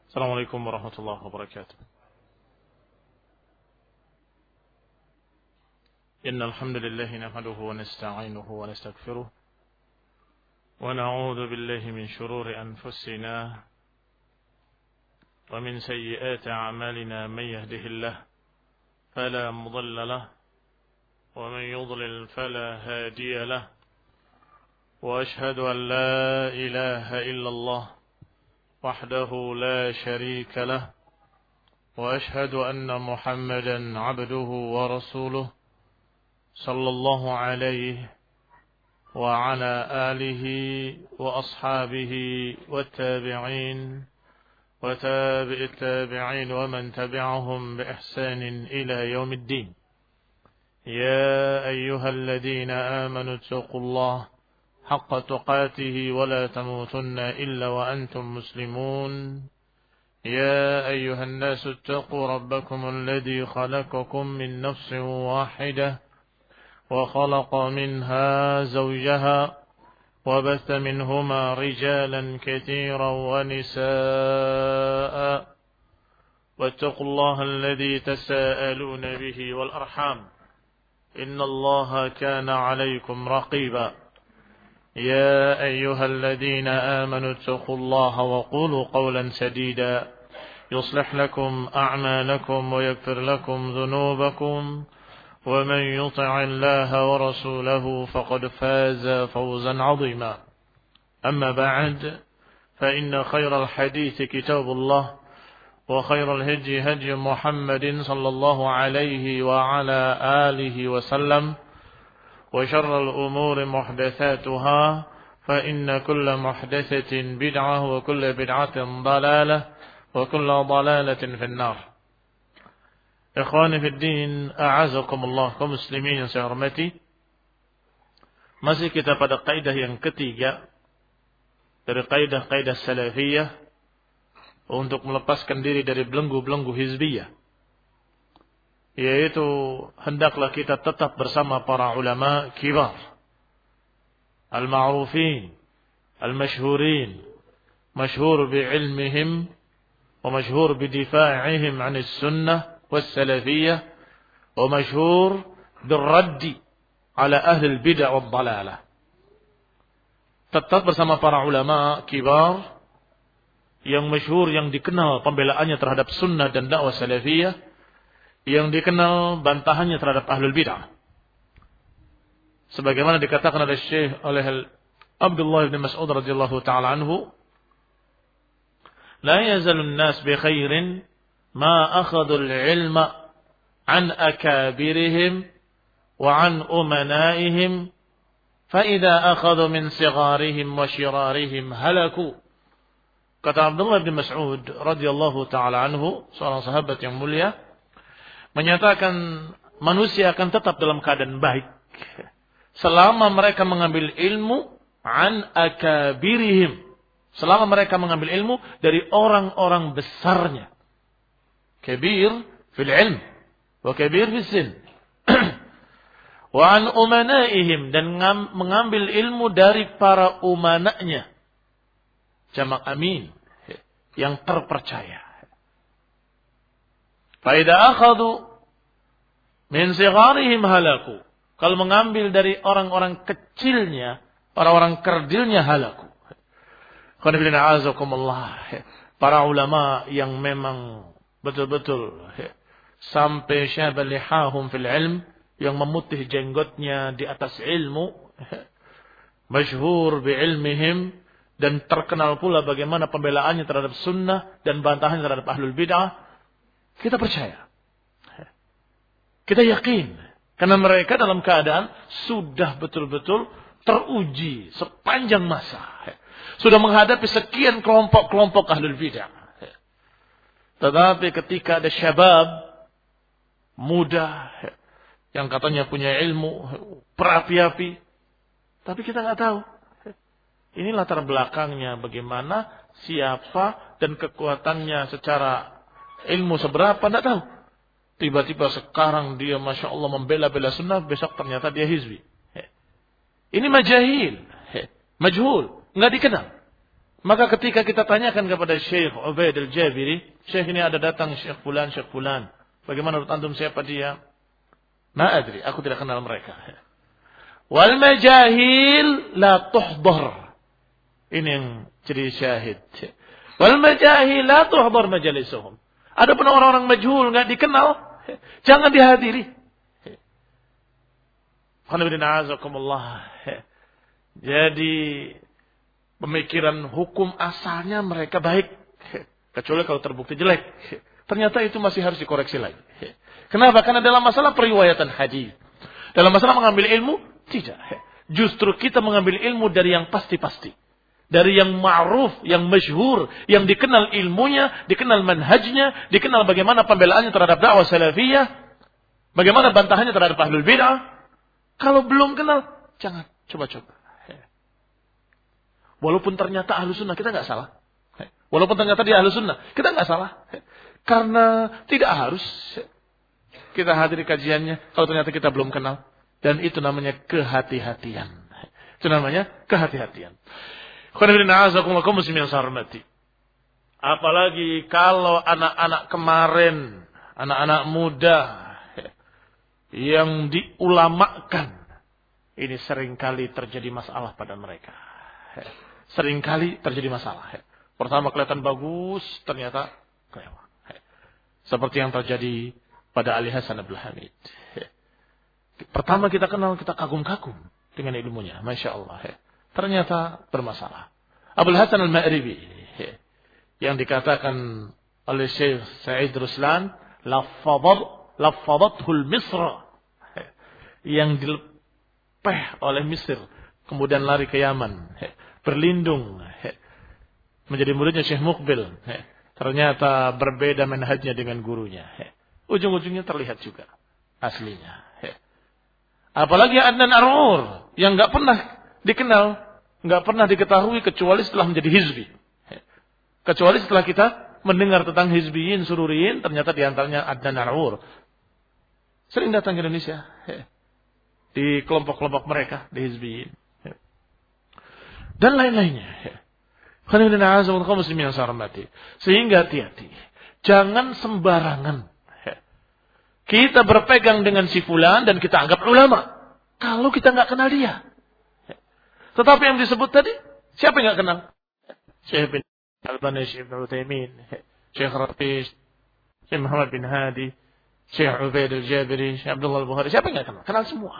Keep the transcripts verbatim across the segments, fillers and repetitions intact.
السلام عليكم ورحمة الله وبركاته. إن الحمد لله نحمده ونستعينه ونستغفره ونعوذ بالله من شرور أنفسنا ومن سيئات أعمالنا. من يهده الله فلا مضل له ومن يضلل فلا هادي له وأشهد أن لا إله إلا الله وحده لا شريك له وأشهد أن محمدا عبده ورسوله صلى الله عليه وعلى آله وأصحابه والتابعين وتابع التابعين ومن تبعهم بإحسان إلى يوم الدين. يا أيها الذين آمنوا اتقوا الله حق تقاته ولا تموتن إلا وأنتم مسلمون. يا أيها الناس اتقوا ربكم الذي خلقكم من نفس واحدة وخلق منها زوجها وبث منهما رجالا كثيرا ونساء واتقوا الله الذي تساءلون به والأرحام إن الله كان عليكم رقيبا. يا أيها الذين آمنوا اتقوا الله وقولوا قولا سديدا يصلح لكم أعمالكم ويغفر لكم ذنوبكم ومن يطع الله ورسوله فقد فاز فوزا عظيما. أما بعد فإن خير الحديث كتاب الله وخير الهدي هدي محمد صلى الله عليه وعلى آله وسلم وشر الأمور محدثاتها فإن كل محدثة بدعة وكل بدعة ضلالة وكل ضلالة في النار. Ikhwani fi din, a'azakumullah, kaum muslimin yang saya hormati. Masih kita pada kaidah yang ketiga dari kaidah-kaidah salafiyah untuk melepaskan diri dari belenggu-belenggu hizbiyah, yaitu hendaklah kita tetap bersama para ulama kibar, al-ma'rufin, al-mashhurin, masyhur bi'ilmihim wa masyhur bidifa'ihim 'anis sunnah was-salafiyah wa masyhur birraddi 'ala ahli al-bid'ah wad-dhalalah. Tetap bersama para ulama kibar yang masyhur, yang dikenal pembelaannya terhadap sunnah dan dakwah salafiyah, yang dikenal bantahannya terhadap ahlul bid'ah. Sebagaimana dikatakan oleh Syekh oleh Abdullah bin Mas'ud radhiyallahu taala anhu, la yazalun nas bi khairin ma akhadhu al-ilma an akabirihim wa an umanaihim fa idza akhadhu min sigharihim wa shirarihim halaku. Kata Abdullah bin Mas'ud radhiyallahu taala anhu, seorang sahabat yang mulia, menyatakan manusia akan tetap dalam keadaan baik selama mereka mengambil ilmu an akabirihim, selama mereka mengambil ilmu dari orang-orang besarnya. Kabir fil ilm wa kabir fil sin. Wa an umanaihim, dan mengambil ilmu dari para umananya, jamak amin, yang terpercaya. Fa idza akhadhu min sigharihim halaku, kalau mengambil dari orang-orang kecilnya, orang-orang kerdilnya halaku. Qanifilina azakumullah, para ulama yang memang betul-betul sampai syabal lihahum fil ilm, yang memutih jenggotnya di atas ilmu, masyhur bi ilmihim, dan terkenal pula bagaimana pembelaannya terhadap sunnah dan bantahannya terhadap ahlul bid'ah. Kita percaya, kita yakin, karena mereka dalam keadaan sudah betul-betul teruji sepanjang masa, sudah menghadapi sekian kelompok-kelompok ahlul bid'ah. Tetapi ketika ada syabab muda yang katanya punya ilmu berapi-api, tapi kita nggak tahu ini latar belakangnya bagaimana, siapa, dan kekuatannya secara ilmu seberapa, nggak tahu. Tiba-tiba sekarang dia masya Allah membela-bela sunnah, besok ternyata dia hizbi. Ini majahil, majhul, nggak dikenal. Maka ketika kita tanyakan kepada Syekh Ubaid al-Jabiri, Syekh ini ada datang Syekh Fulan, Syekh Fulan. Bagaimana menurut antum siapa dia? Ma'adri, aku tidak kenal mereka. Wal majahil la tuhdhar. Ini yang jadi syahid. Wal majahil la tuhdhar majalisuhum. Ada pun orang-orang majhul enggak dikenal, jangan dihadiri. Jadi pemikiran hukum asalnya mereka baik. Kecuali kalau terbukti jelek. Ternyata itu masih harus dikoreksi lagi. Kenapa? Karena dalam masalah periwayatan hadis. Dalam masalah mengambil ilmu, tidak. Justru kita mengambil ilmu dari yang pasti-pasti. Dari yang ma'ruf, yang masyhur, yang dikenal ilmunya, dikenal manhajnya, dikenal bagaimana pembelaannya terhadap dakwah salafiyah, bagaimana bantahannya terhadap ahlul bid'ah. Kalau belum kenal, jangan coba-coba. Walaupun ternyata ahlu sunnah, kita nggak salah. Walaupun ternyata dia ahlu sunnah, kita nggak salah. Karena tidak harus kita hadiri kajiannya kalau ternyata kita belum kenal. Dan itu namanya kehati-hatian. Itu namanya kehati-hatian. Apalagi kalau anak-anak kemarin, anak-anak muda yang diulamakan, ini seringkali terjadi masalah pada mereka. Seringkali terjadi masalah. Pertama kelihatan bagus, ternyata kelewat. Seperti yang terjadi pada Ali Hasan Abdul Hamid. Pertama kita kenal, kita kagum-kagum dengan ilmunya. Masya Allah. Ternyata bermasalah. Abdul Hasan Al-Ma'ribi. Yang dikatakan oleh Syekh Sa'id Ruslan. Lafadathul Misra. Yang dilepeh oleh Mesir. Kemudian lari ke Yaman. Berlindung. Menjadi muridnya Syekh Muqbil. Ternyata berbeda manhajnya dengan gurunya. Ujung-ujungnya terlihat juga aslinya. Apalagi Adnan Ar'ur yang nggak pernah dikenal, nggak pernah diketahui kecuali setelah menjadi hizbi. Kecuali setelah kita mendengar tentang hizbiyin, sururiyin, ternyata diantaranya Adnan Ar'ur. Sering datang ke Indonesia di kelompok-kelompok mereka di hizbiyin dan lain-lainnya. Sehingga hati-hati. Jangan sembarangan. Kita berpegang dengan si fulan dan kita anggap ulama. Kalau kita nggak kenal dia. Tetapi yang disebut tadi, siapa yang nggak kenal? Syekh bin Albani, Syekh bin Utsaimin, Syekh Rafi, Syekh Muhammad bin Hadi, Syekh Ubaid al-Jabiri, Syekh Abdullah al-Bukhari. Siapa yang nggak kenal? Kenal semua.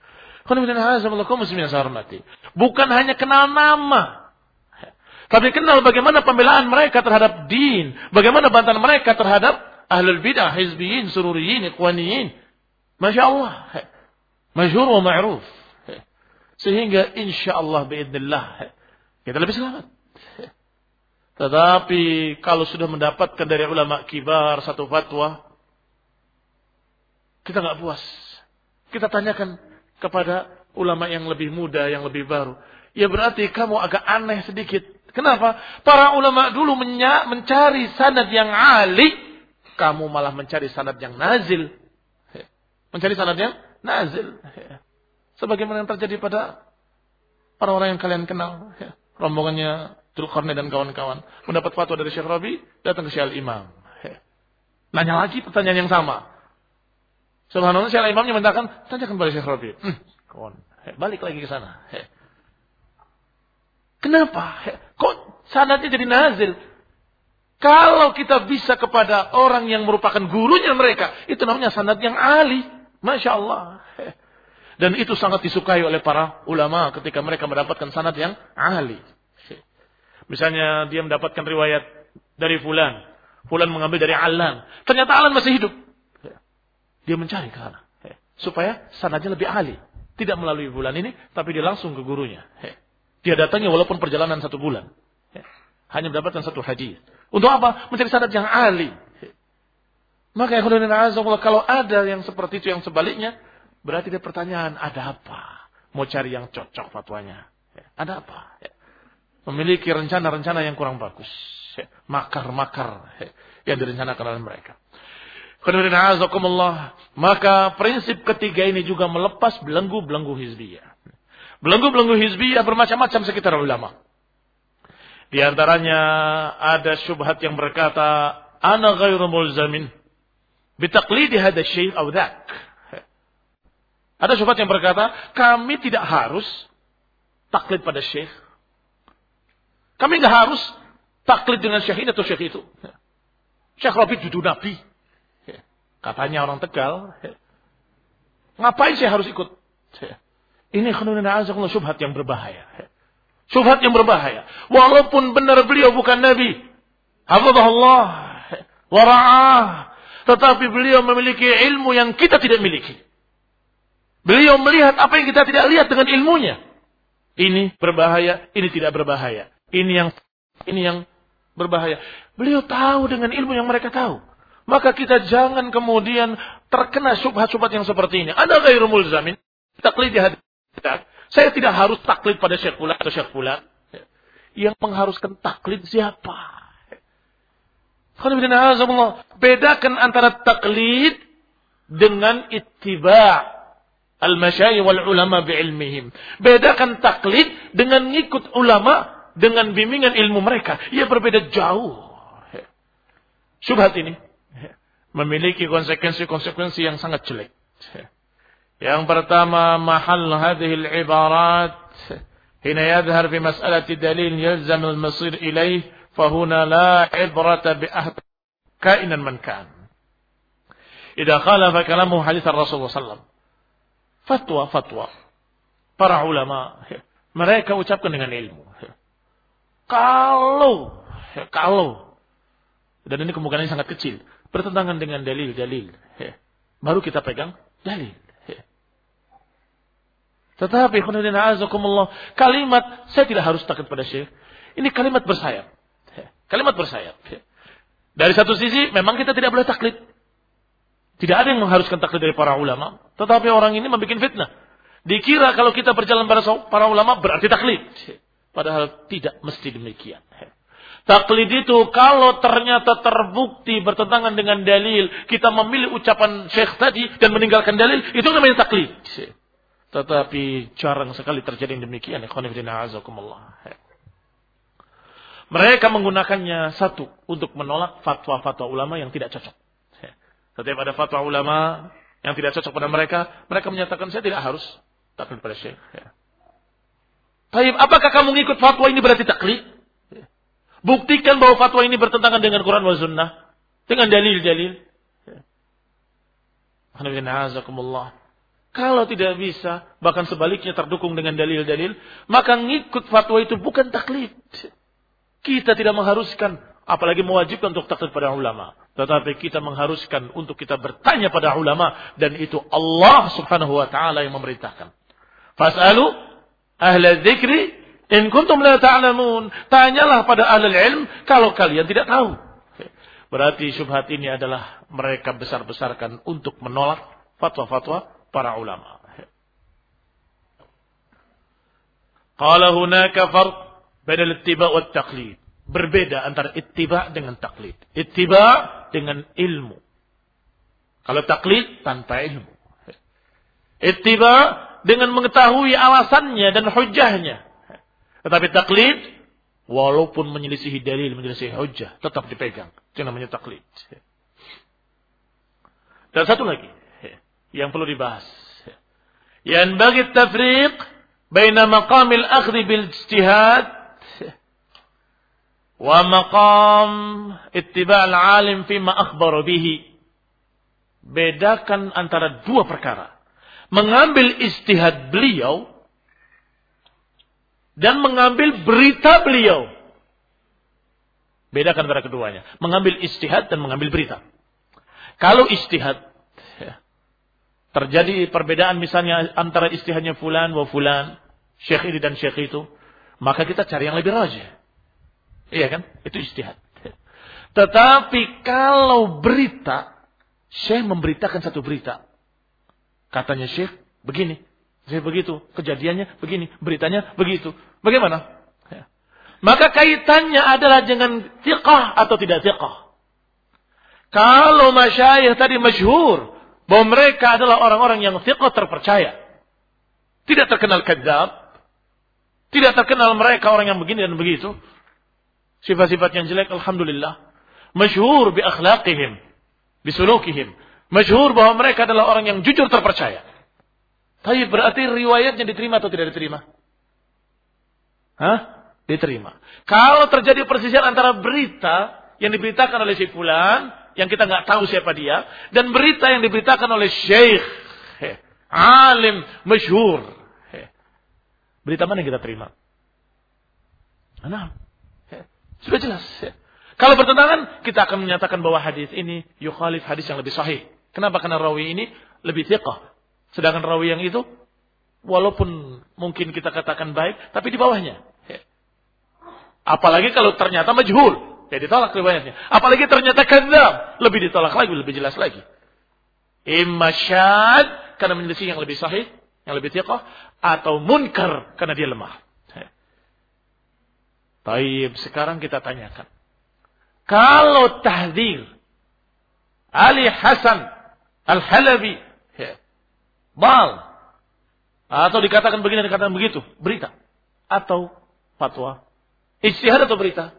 Bukan hanya kenal nama. Tapi kenal bagaimana pembelaan mereka terhadap din. Bagaimana bantahan mereka terhadap ahlul bid'ah, hizbiyin, sururiyin, ikhwaniyin. Masya Allah. Masyhur wa ma'ruf. Sehingga insyaAllah biidnillah kita lebih selamat. Tetapi kalau sudah mendapatkan dari ulama kibar satu fatwa, kita nggak puas. Kita tanyakan kepada ulama yang lebih muda, yang lebih baru. Ya berarti kamu agak aneh sedikit. Kenapa? Para ulama dulu menya- mencari sanad yang ali, kamu malah mencari sanad yang nazil. Mencari sanad yang nazil. Sebagaimana yang terjadi pada orang-orang yang kalian kenal. Rombongannya Dzulqarnain dan kawan-kawan. Mendapat fatwa dari Syekh Rabi, datang ke Syekh Al-Imam. Nanya lagi pertanyaan yang sama. Subhanallah, Syekh Al-Imamnya mengatakan, tanyakan kepada Syekh Rabi. Hmm, kawan, balik lagi ke sana. Kenapa? Kok sanadnya jadi nazil? Kalau kita bisa kepada orang yang merupakan gurunya mereka, itu namanya sanad yang ali. Masya Allah. Dan itu sangat disukai oleh para ulama ketika mereka mendapatkan sanad yang ali. Misalnya dia mendapatkan riwayat dari fulan. Fulan mengambil dari Alan. Ternyata Alan masih hidup. Dia mencari ke sana. Supaya sanadnya lebih ali. Tidak melalui fulan ini, tapi dia langsung ke gurunya. Dia datangnya walaupun perjalanan satu bulan. Hanya mendapatkan satu hadis. Untuk apa? Mencari sanad yang ali. Maka kalau ada yang seperti itu, yang sebaliknya, berarti dia pertanyaan, ada apa? Mau cari yang cocok fatwanya. Ada apa? Memiliki rencana-rencana yang kurang bagus. Makar-makar yang direncanakan oleh mereka. Maka prinsip ketiga ini juga melepas belenggu-belenggu hizbiyah. Belenggu-belenggu hizbiyah bermacam-macam sekitar ulama. Di antaranya ada syubhat yang berkata, ana ghairu mulzamin bitaqlidi hadha syai' aw dzak. Ada syubhat yang berkata, kami tidak harus taklid pada syekh. Kami enggak harus taklid dengan syekh ini atau syekh itu. Syekh Rabi dudu nabi. Katanya orang Tegal. Ngapain saya harus ikut? Ini khununina azakullah syubhat yang berbahaya. Syubhat yang berbahaya. Walaupun benar beliau bukan nabi. Hafizahullah. Wara'ah. Tetapi beliau memiliki ilmu yang kita tidak miliki. Beliau melihat apa yang kita tidak lihat dengan ilmunya. Ini berbahaya, ini tidak berbahaya. Ini yang ini yang berbahaya. Beliau tahu dengan ilmu yang mereka tahu. Maka kita jangan kemudian terkena syubhat-syubhat yang seperti ini. Ada ghairu mulzamin. Taklid hadis. Saya tidak harus taklid pada Syekh Fulan atau Syekh Fulan. Yang mengharuskan taklid siapa? Bedakan antara taklid dengan ittiba' al-masyayikh wal ulama bi'ilmihim. Bedakan taklid dengan ngikut ulama dengan bimbingan ilmu mereka. Ia berbeda jauh. Syubhat ini memiliki konsekuensi-konsekuensi yang sangat jelek. Yang pertama, mahal hadhihi al-ibarat hina yadhhar fi mas'alati dalil yalzam al-masir ilayh fahuna la ibrata bi ahd kainan man kan. Idza khalafa kalamu hadits Rasulullah sallallahu alaihi wasallam. Fatwa-fatwa para ulama mereka ucapkan dengan ilmu. Kalau kalau dan ini kemungkinan sangat kecil bertentangan dengan dalil-dalil, baru kita pegang dalil. Tetapi khonadina azakumullah, kalimat saya tidak harus taklid pada syekh. Ini kalimat bersayap. Kalimat bersayap. Dari satu sisi memang kita tidak boleh taklid. Tidak ada yang mengharuskan taklid dari para ulama. Tetapi orang ini membuat fitnah. Dikira kalau kita berjalan pada para ulama berarti taklid. Padahal tidak mesti demikian. Taklid itu kalau ternyata terbukti bertentangan dengan dalil, kita memilih ucapan syekh tadi dan meninggalkan dalil, itu namanya taklid. Tetapi jarang sekali terjadi yang demikian. Mereka menggunakannya satu untuk menolak fatwa-fatwa ulama yang tidak cocok. Setiap ada fatwa ulama yang tidak cocok pada mereka, mereka menyatakan saya tidak harus taklid pada syekh. Baik, apakah kamu ngikut fatwa ini berarti taklid? Buktikan bahwa fatwa ini bertentangan dengan Quran wa Sunnah, dengan dalil-dalil. Alhamdulillah. Kalau tidak bisa, bahkan sebaliknya terdukung dengan dalil-dalil, maka ngikut fatwa itu bukan taklid. Kita tidak mengharuskan, apalagi mewajibkan untuk taklid pada ulama. Tetapi kita mengharuskan untuk kita bertanya pada ulama. Dan itu Allah subhanahu wa ta'ala yang memerintahkan. Fas'alu ahla dzikri in kuntum la ta'lamun. Tanyalah pada ahli ilm kalau kalian tidak tahu. Berarti syubhat ini adalah mereka besar-besarkan untuk menolak fatwa-fatwa para ulama. Qala hunaka farq baina al-ittiba' wa at-taqlid. Berbeda antara ittiba' dengan taklid. Ittiba' dengan ilmu. Kalau taklid tanpa ilmu. Ittiba' dengan mengetahui alasannya dan hujjahnya. Tetapi taklid walaupun menyelisihi dalil, menyelisihi hujjah, tetap dipegang. Itu namanya taklid. Dan satu lagi yang perlu dibahas. Yang bagi tafriq baina maqamil akhdhi bil ijtihad wa maqam ittiba' al-alim fima akhbara bihi. Bedakan antara dua perkara. Mengambil ijtihad beliau dan mengambil berita beliau. Bedakan antara keduanya. Mengambil ijtihad dan mengambil berita. Kalau ijtihad terjadi perbedaan misalnya antara ijtihadnya fulan wa fulan, syekh ini dan syekh itu, maka kita cari yang lebih rajih. Iya kan? Itu ijtihad. Tetapi kalau berita, syekh memberitakan satu berita. Katanya syekh begini, syekh begitu, kejadiannya begini, beritanya begitu. Bagaimana? Maka kaitannya adalah dengan thiqah atau tidak thiqah. Kalau masyayikh tadi masyhur bahwa mereka adalah orang-orang yang thiqah terpercaya. Tidak terkenal kadzab. Tidak terkenal mereka orang yang begini dan begitu. sifat-sifat yang jelek, alhamdulillah. Masyhur bi akhlaqihim, bi sulukihim. Masyhur bahwa mereka adalah orang yang jujur terpercaya. Tapi berarti riwayatnya diterima atau tidak diterima? Hah? Diterima. Kalau terjadi persisian antara berita yang diberitakan oleh si fulan, yang kita nggak tahu siapa dia, dan berita yang diberitakan oleh syekh, alim, masyhur. Berita mana yang kita terima? Nah, sudah jelas. Kalau bertentangan, kita akan menyatakan bahwa hadis ini yukhalif hadis yang lebih sahih. Kenapa? Karena rawi ini lebih thiqah. Sedangkan rawi yang itu, walaupun mungkin kita katakan baik, tapi di bawahnya. Apalagi kalau ternyata majhul, ya ditolak riwayatnya. Apalagi ternyata kadzdzab, lebih ditolak lagi, lebih jelas lagi. Imma syadz karena menyelisih yang lebih sahih, yang lebih thiqah, atau munkar karena dia lemah. Baik, sekarang kita tanyakan. Kalau tahdzir Ali Hasan Al-Halabi bal atau dikatakan begini, dikatakan begitu, berita atau fatwa, ijtihad atau berita?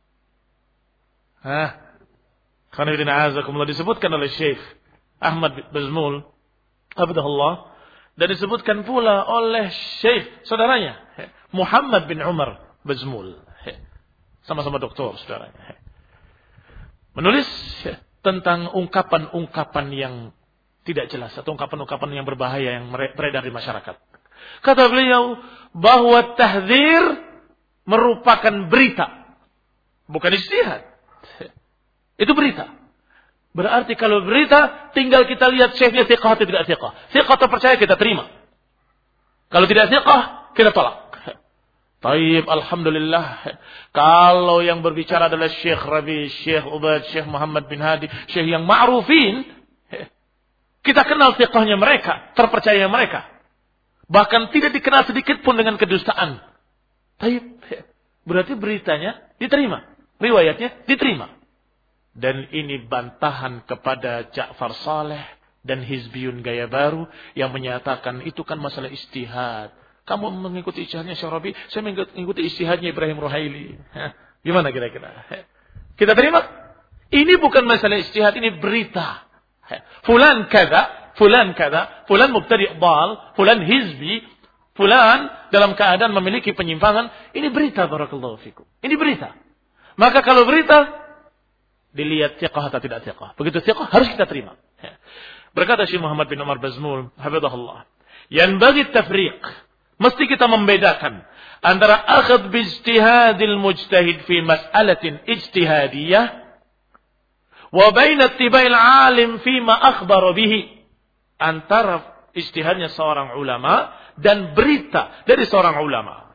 Hah? Khonibina azakumullah, disebutkan oleh Syekh Ahmad Bazmul Abdullah, dan disebutkan pula oleh Syekh saudaranya Muhammad bin Umar Bazmul, sama-sama doktor saudaranya, menulis tentang ungkapan-ungkapan yang tidak jelas atau ungkapan-ungkapan yang berbahaya yang beredar di masyarakat. Kata beliau bahwa tahdzir merupakan berita, bukan ijtihad. Itu berita. Berarti kalau berita, tinggal kita lihat syekhnya thiqah atau tidak thiqah. Thiqah terpercaya kita terima. Kalau tidak thiqah, kita tolak. Taib, alhamdulillah. Kalau yang berbicara adalah Syekh Rabi, Syekh Ubad, Syekh Muhammad bin Hadi, Syekh yang ma'rufin, kita kenal thiqahnya mereka, terpercaya mereka. Bahkan tidak dikenal sedikit pun dengan kedustaan. Taib, berarti beritanya diterima, riwayatnya diterima. Dan ini bantahan kepada Ja'far Saleh dan Hizbiyun gaya baru yang menyatakan itu kan masalah ijtihad. Kamu mengikuti ijtihadnya Syekh Rabi, saya mengikuti ijtihadnya Ibrahim Ruhaili. Hah, gimana kira-kira? Kita terima? Ini bukan masalah ijtihad, ini berita. Fulan kada, fulan kada, fulan mubtadi' dhal, fulan hizbi, fulan dalam keadaan memiliki penyimpangan. Ini berita, barakallahu fikum. Ini berita. Maka kalau berita, dilihat thiqah atau tidak thiqah. Begitu thiqah, harus kita terima. Berkata Syekh Muhammad bin Umar Bazmul, hafizahullah, yanbaghi tafriq, mesti kita membedakan antara akhadh bi ijtihadil mujtahid fi mas'alatin ijtihadiyah wa baina ittiba'il alim fi ma akhbara bihi, antara ijtihadnya seorang ulama dan berita dari seorang ulama.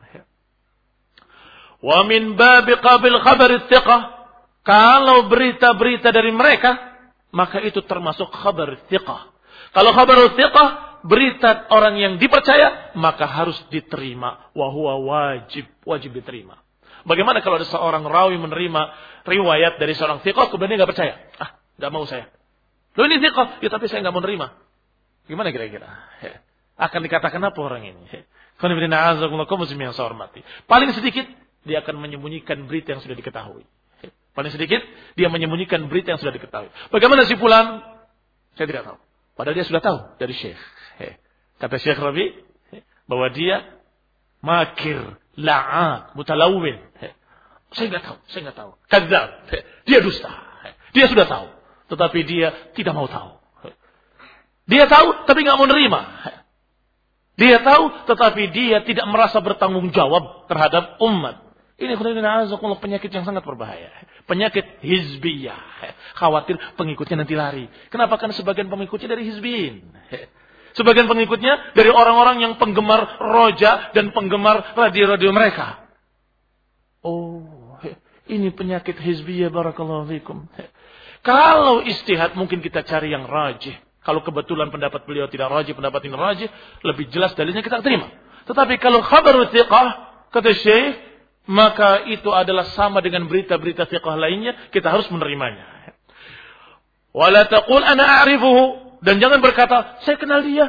Wa min babi qabil khabar thiqah, kalau berita-berita dari mereka, maka itu termasuk khabar thiqah. Kalau khabar thiqah, berita orang yang dipercaya, maka harus diterima. Wa huwa wajib, wajib diterima. Bagaimana kalau ada seorang rawi menerima riwayat dari seorang thiqah, kemudian dia nggak percaya? Ah, nggak mau saya. Loh ini thiqah, ya tapi saya nggak mau menerima. Gimana kira-kira? Akan dikatakan apa orang ini? Yang saya hormati. Paling sedikit, dia akan menyembunyikan berita yang sudah diketahui. Paling sedikit, dia menyembunyikan berita yang sudah diketahui. Bagaimana si fulan? Saya tidak tahu. Padahal dia sudah tahu dari syekh. Kata Syekh Rabi, bahwa dia makir, la'an, mutalawin. Saya tidak tahu, saya tidak tahu. Kadzdzab, dia dusta. Dia sudah tahu, tetapi dia tidak mau tahu. Dia tahu, tapi tidak mau nerima. Dia tahu, tetapi dia tidak merasa bertanggung jawab terhadap umat. Ini penyakit yang sangat berbahaya. Penyakit hizbiyah. Khawatir pengikutnya nanti lari. Kenapa? Karena sebagian pengikutnya dari hizbiyin. Sebagian pengikutnya dari orang-orang yang penggemar roja dan penggemar radio-radio mereka. Oh, ini penyakit hizbiyah, barakallahu fikum. Kalau istihad mungkin kita cari yang rajih. Kalau kebetulan pendapat beliau tidak rajih, pendapat ini rajih, lebih jelas dalilnya kita terima. Tetapi kalau khabar thiqah, kata Syekh, maka itu adalah sama dengan berita-berita thiqah lainnya, kita harus menerimanya. Wala taqul ana a'rifuhu, dan jangan berkata saya kenal dia.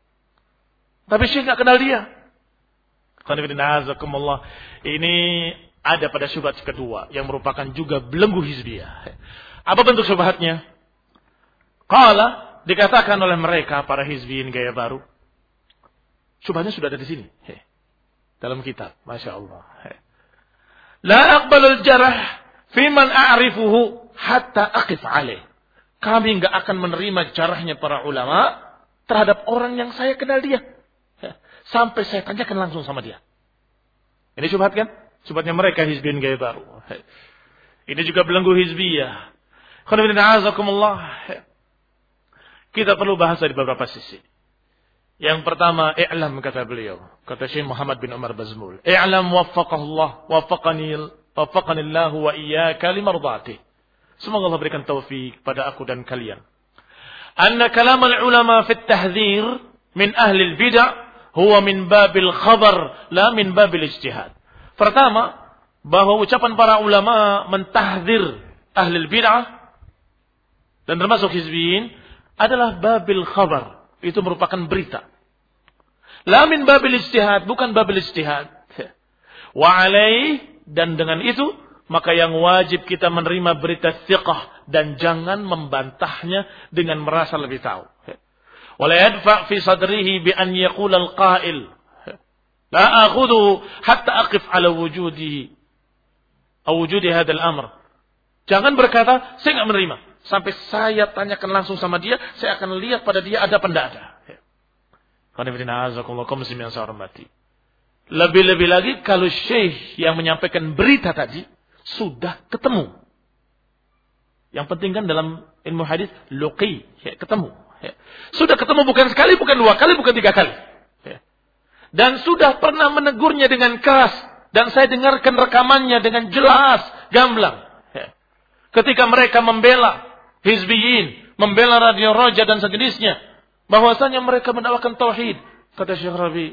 Tapi Syekh enggak kenal dia. Ini ada pada syubhat kedua yang merupakan juga belenggu hizbiyah. Apa bentuk syubhatnya? Qala, dikatakan oleh mereka para hizbiyin gaya baru. Syubhatnya sudah ada di sini. He. Dalam kitab, Masya Allah. He. La aqbalul jarah fi man a'rifuhu hatta aqif alaih. Kami enggak akan menerima jarahnya para ulama terhadap orang yang saya kenal dia. He. Sampai saya tanyakan langsung sama dia. Ini syubhat kan? Syubhatnya mereka hizbiyin gaya baru. He. Ini juga belenggu hizbiyah. Kita perlu bahas dari beberapa sisi. Yang pertama, i'lam kata beliau, kata Syekh Muhammad bin Umar Bazmul. I'lam waffaqahullah, waffaqani waffaqani Allah wa iyyaka limardati. Semoga Allah berikan taufik pada aku dan kalian. Anna kalam al-ulama fi at-tahdhir min ahli al-bid'ah huwa min babil khabar la min babil ijtihad. Pertama, bahwa ucapan para ulama mentahdzir ahli al-bid'ah dan termasuk hizbiyin adalah babil khabar. Itu merupakan berita. La min babil ijtihad. Bukan babil ijtihad. Wa alaih. Dan dengan itu. Maka yang wajib kita menerima berita thiqah. Dan jangan membantahnya. Dengan merasa lebih tahu. Wa la yadfa' fi sadrihi bi an yaqul al-qail. La akhuduhu hatta aqif ala wujudihi. Aw wujudi hadal amr. Jangan berkata, saya enggak menerima. Sampai saya tanyakan langsung sama dia, saya akan lihat pada dia ada apa tidak ada. Lebih-lebih lagi kalau syekh yang menyampaikan berita tadi sudah ketemu. Yang penting kan dalam ilmu hadis luqi, ketemu. Sudah ketemu bukan sekali, bukan dua kali, bukan tiga kali. Dan sudah pernah menegurnya dengan keras. Dan saya dengarkan rekamannya dengan jelas, gamblang. Ketika mereka membela hizbiyin, membela Radio Roja dan sejenisnya, bahwasanya mereka mendakwakan tauhid. Kata Syekh Rabi,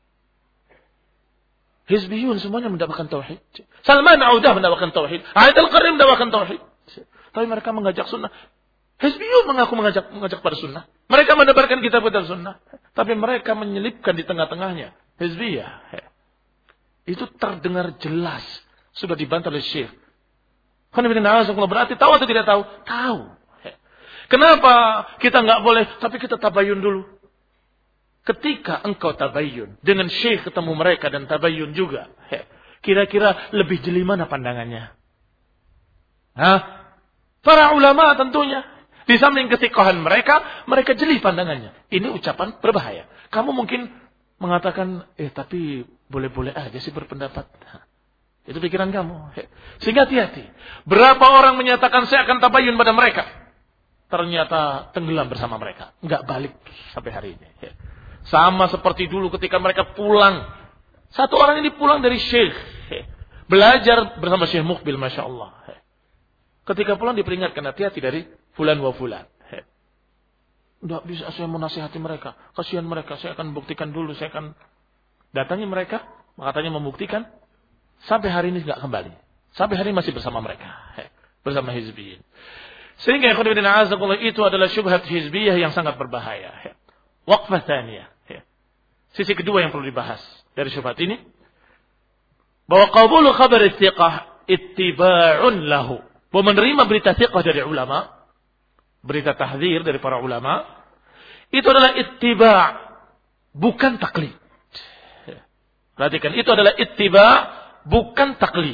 hizbiyun semuanya mendakwakan tauhid. Salman Audah mendakwakan tauhid, Aid Al-Qarim mendakwakan tauhid. Tapi mereka mengajak sunnah. Hizbiyun mengaku mengajak mengajak pada sunnah. Mereka mendebarkan kitab-kitab sunnah, tapi mereka menyelipkan di tengah-tengahnya hizbiyah. Itu terdengar jelas, sudah dibantah oleh Syekh. Berarti tahu atau tidak tahu? Tahu. Kenapa kita nggak boleh? Tapi kita tabayun dulu. Ketika engkau tabayun dengan syekh ketemu mereka dan tabayun juga, kira-kira lebih jeli mana pandangannya? Hah? Para ulama tentunya. Di samping kesikohan mereka, mereka jeli pandangannya. Ini ucapan berbahaya. Kamu mungkin mengatakan, eh tapi boleh-boleh aja sih berpendapat. Itu pikiran kamu. Sehingga hati-hati. Berapa orang menyatakan saya akan tabayun pada mereka. Ternyata tenggelam bersama mereka. Enggak balik sampai hari ini. Sama seperti dulu ketika mereka pulang. Satu orang ini pulang dari syekh. Belajar bersama Syekh Muqbil, Masya Allah. Ketika pulang diperingatkan, hati-hati dari fulan wa fulan. Enggak bisa saya menasihati mereka. Kasihan mereka. Saya akan buktikan dulu. Saya akan datangi mereka. Katanya membuktikan. Sampai hari ini tidak kembali. Sampai hari ini masih bersama mereka. Bersama hizbiyin. Sehingga itu adalah syubhat hizbiyah yang sangat berbahaya. Waqfah tsaniyah. Sisi kedua yang perlu dibahas dari syubhat ini. Bahwa qabulu khabar thiqah ittiba'un lahu. Bahwa menerima berita thiqah dari ulama. Berita tahdzir dari para ulama. Itu adalah ittiba'. Bukan taklid. Perhatikan. Itu adalah ittiba'. Bukan taklid.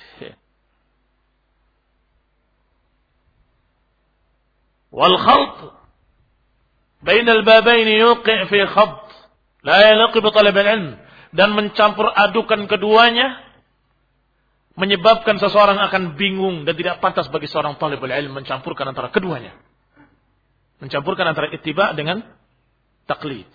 Wal khalt bainal babaini yuqi' fi khabt la yalqi bi talab al-ilm, dan mencampur adukan keduanya menyebabkan seseorang akan bingung dan tidak pantas bagi seorang talibul ilm mencampurkan antara keduanya. Mencampurkan antara ittiba' dengan taklid.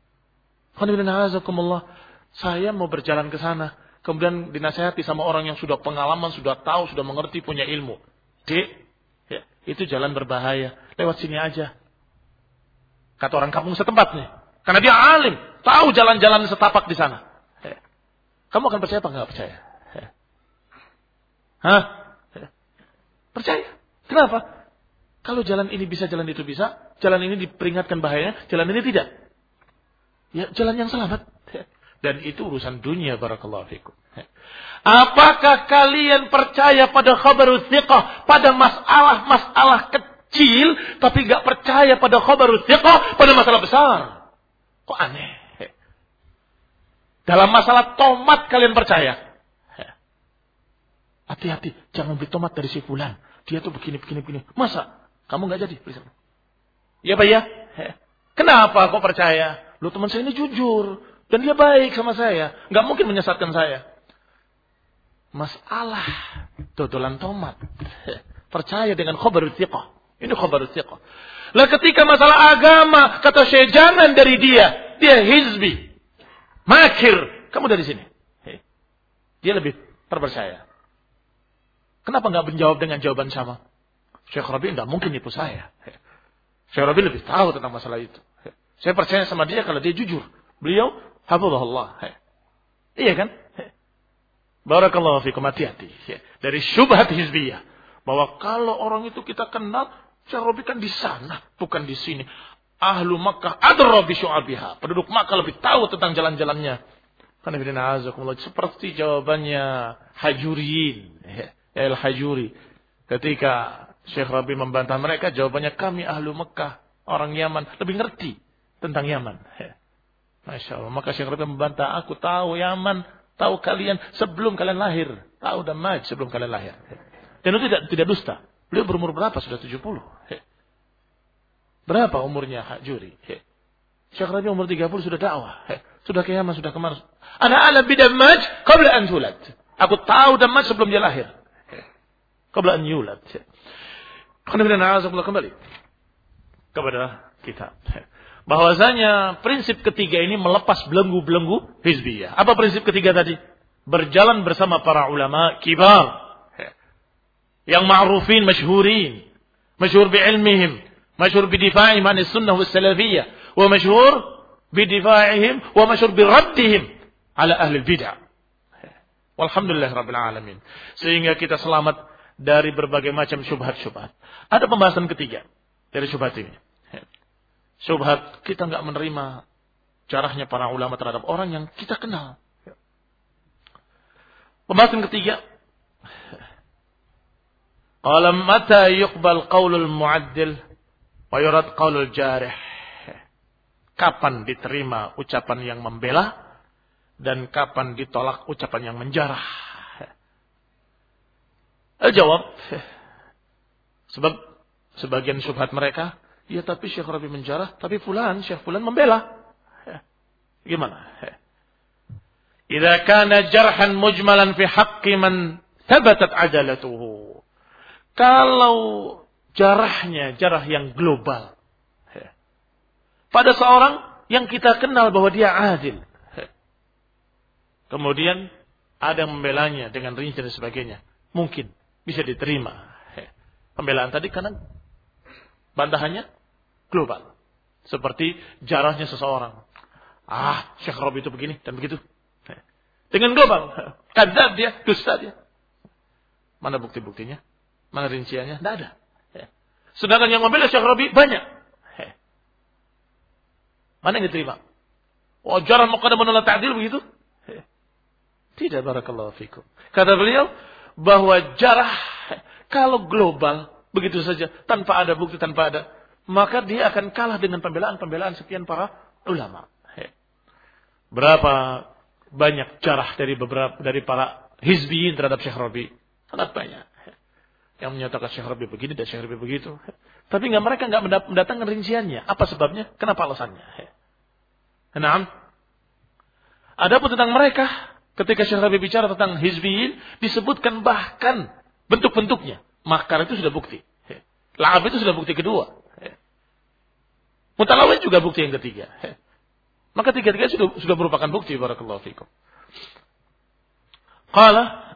Saya mau berjalan ke sana. Kemudian dinasihati sama orang yang sudah pengalaman, sudah tahu, sudah mengerti, punya ilmu. Dek, ya, itu jalan berbahaya. Lewat sini aja. Kata orang kampung setempatnya. Karena dia alim, tahu jalan-jalan setapak di sana. Ya. Kamu akan percaya apa enggak percaya? Ya. Hah? Ya. Percaya. Kenapa? Kalau jalan ini bisa, jalan itu bisa. Jalan ini diperingatkan bahayanya, jalan ini tidak. Ya, jalan yang selamat. Ya. Dan itu urusan dunia, barakallahu fikum. Apakah kalian percaya pada khabarul thiqah, pada masalah-masalah kecil, tapi gak percaya pada khabarul thiqah, pada masalah besar? Kok aneh? Dalam masalah tomat kalian percaya. Hati-hati, jangan beli tomat dari si fulan. Dia tuh begini, begini, begini. Masa? Kamu gak jadi? Ya Pak ya? Kenapa kok percaya? Lu teman saya ini jujur. Dan dia baik sama saya. Gak mungkin menyesatkan saya. Masalah dodolan tomat. Percaya dengan khabarul thiqah. Ini khabarul thiqah. Lah ketika masalah agama, kata Syekh, jangan dari dia. Dia hizbi. Makir. Kamu dari sini. Dia lebih terpercaya. Kenapa gak menjawab dengan jawaban sama? Syekh Rabi gak mungkin nipu saya. Syekh Rabi lebih tahu tentang masalah itu. Saya percaya sama dia kalau dia jujur. Beliau, hafizahullah. Iya kan? Barakallahu fikum, hati-hati. Dari syubhat hizbiyah. Bahwa kalau orang itu kita kenal, Syekh Rabi kan di sana, bukan di sini. Ahlu Makkah adra bi syu'abiha. Penduduk Makkah lebih tahu tentang jalan-jalannya. Seperti jawabannya Hajuriyin. Ya, Al-Hajuri. Ketika Syekh Rabi membantah mereka, jawabannya kami ahlu Mekah, orang Yaman, lebih ngerti tentang Yaman. Masya Allah. Maka Syekh Rabi membantah, aku tahu Yaman, tahu kalian sebelum kalian lahir. Tahu Damaj sebelum kalian lahir. Dan itu tidak, tidak dusta. Beliau berumur berapa? Sudah tujuh puluh. Berapa umurnya Hajuri? Syekh Rabi umur tiga puluh sudah dakwah. Sudah ke Yaman, sudah ke Mars. Ana ala bidamaj qabla an tulad. Aku tahu Damaj sebelum dia lahir. Qabla an yulad. Kembali kepada kita. Bahwasanya prinsip ketiga ini melepas belenggu-belenggu hizbiyah. Apa prinsip ketiga tadi? Berjalan bersama para ulama kibar. Yang ma'rufin, masyhurin. Masyhur bi'ilmihim. Masyhur bidifa'ihim anis sunnah was salafiyah. Wa masyhur bidifa'ihim. Wa masyhur biraddihim ala ahli bid'ah. Walhamdulillah rabbil alamin. Sehingga kita selamat dari berbagai macam syubhat-syubhat. Ada pembahasan ketiga dari syubhat ini. Syubhat kita enggak menerima caranya para ulama terhadap orang yang kita kenal. Pembahasan ketiga. Qala mata yuqbal qaulul mu'addil wa yurad qaulul jarih. Kapan diterima ucapan yang membela dan kapan ditolak ucapan yang menjarah? Al-jawab, sebab sebagian syubhat mereka, ya tapi Syekh Rabi menjarah, tapi fulan, Syekh fulan membela. Gimana? Idza kana jarhan mujmalan fi haqqi man thabatat adalatuhu. Kalau jarahnya jarah yang global pada seorang yang kita kenal bahwa dia adil, kemudian ada yang membelanya dengan rinci dan sebagainya, mungkin bisa diterima pembelaan tadi karena bantahannya global. Seperti jarahnya seseorang. Ah, Syekh Rabi itu begini dan begitu. Dengan global. Kadzab dia, dusta dia. Mana bukti-buktinya? Mana rinciannya? Tidak ada. Sedangkan yang membela Syekh Rabi banyak. Mana yang diterima? Oh, jarah muqaddam ala ta'dil begitu? Tidak, barakallahu fikum. Kata beliau bahwa jarah kalau global begitu saja tanpa ada bukti, tanpa ada, maka dia akan kalah dengan pembelaan-pembelaan sekian para ulama. Berapa banyak jarah dari beberapa dari para hizbiyin terhadap Syekh Rabi? Sangat banyak. Yang menyatakan Syekh Rabi begini dan Syekh Rabi begitu. Tapi enggak, mereka enggak mendatangkan rinciannya. Apa sebabnya? Kenapa alasannya? Naam. Adapun tentang mereka, ketika Syekh Rabi bicara tentang hizbiyin, disebutkan bahkan bentuk-bentuknya. Makar itu sudah bukti. La'ab itu sudah bukti kedua. Mutalawin juga bukti yang ketiga. Maka tiga-tiga sudah, sudah merupakan bukti. Barakallahu fikum. Qala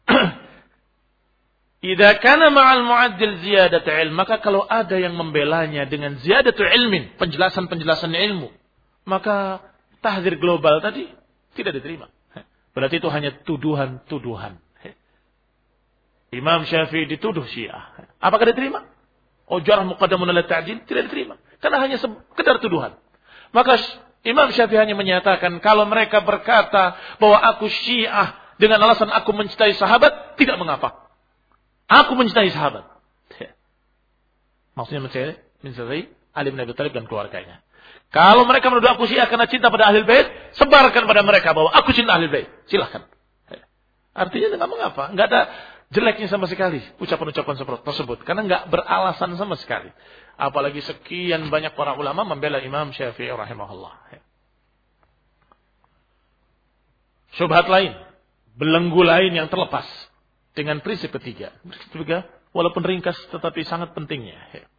idza kana ma'al mu'addil ziyadatu ilm, maka kalau ada yang membelanya dengan ziyadatu ilmin, penjelasan-penjelasan ilmu, maka tahdzir global tadi tidak diterima. Berarti itu hanya tuduhan-tuduhan. Imam Syafi'i dituduh Syiah. Apakah diterima? Oh, jarah muqaddamun ala ta'dil, tidak diterima. Karena hanya sekedar tuduhan. Maka Imam Syafi'i hanya menyatakan kalau mereka berkata bahwa aku Syiah dengan alasan aku mencintai sahabat, tidak mengapa. Aku mencintai sahabat. Maksudnya mencintai, mencintai Ali bin Abi Thalib dan keluarganya. Kalau mereka menuduh aku Syiah karena cinta pada Ahlul Bait, sebarkan pada mereka bahwa aku cinta Ahlul Bait. Silahkan. Artinya tidak mengapa. Enggak ada jeleknya sama sekali ucapan-ucapan tersebut. Karena enggak beralasan sama sekali. Apalagi sekian banyak para ulama membela Imam Syafi'i rahimahullah. Syubhat lain. Belenggu lain yang terlepas. Dengan prinsip ketiga. Prinsip ketiga, walaupun ringkas tetapi sangat pentingnya.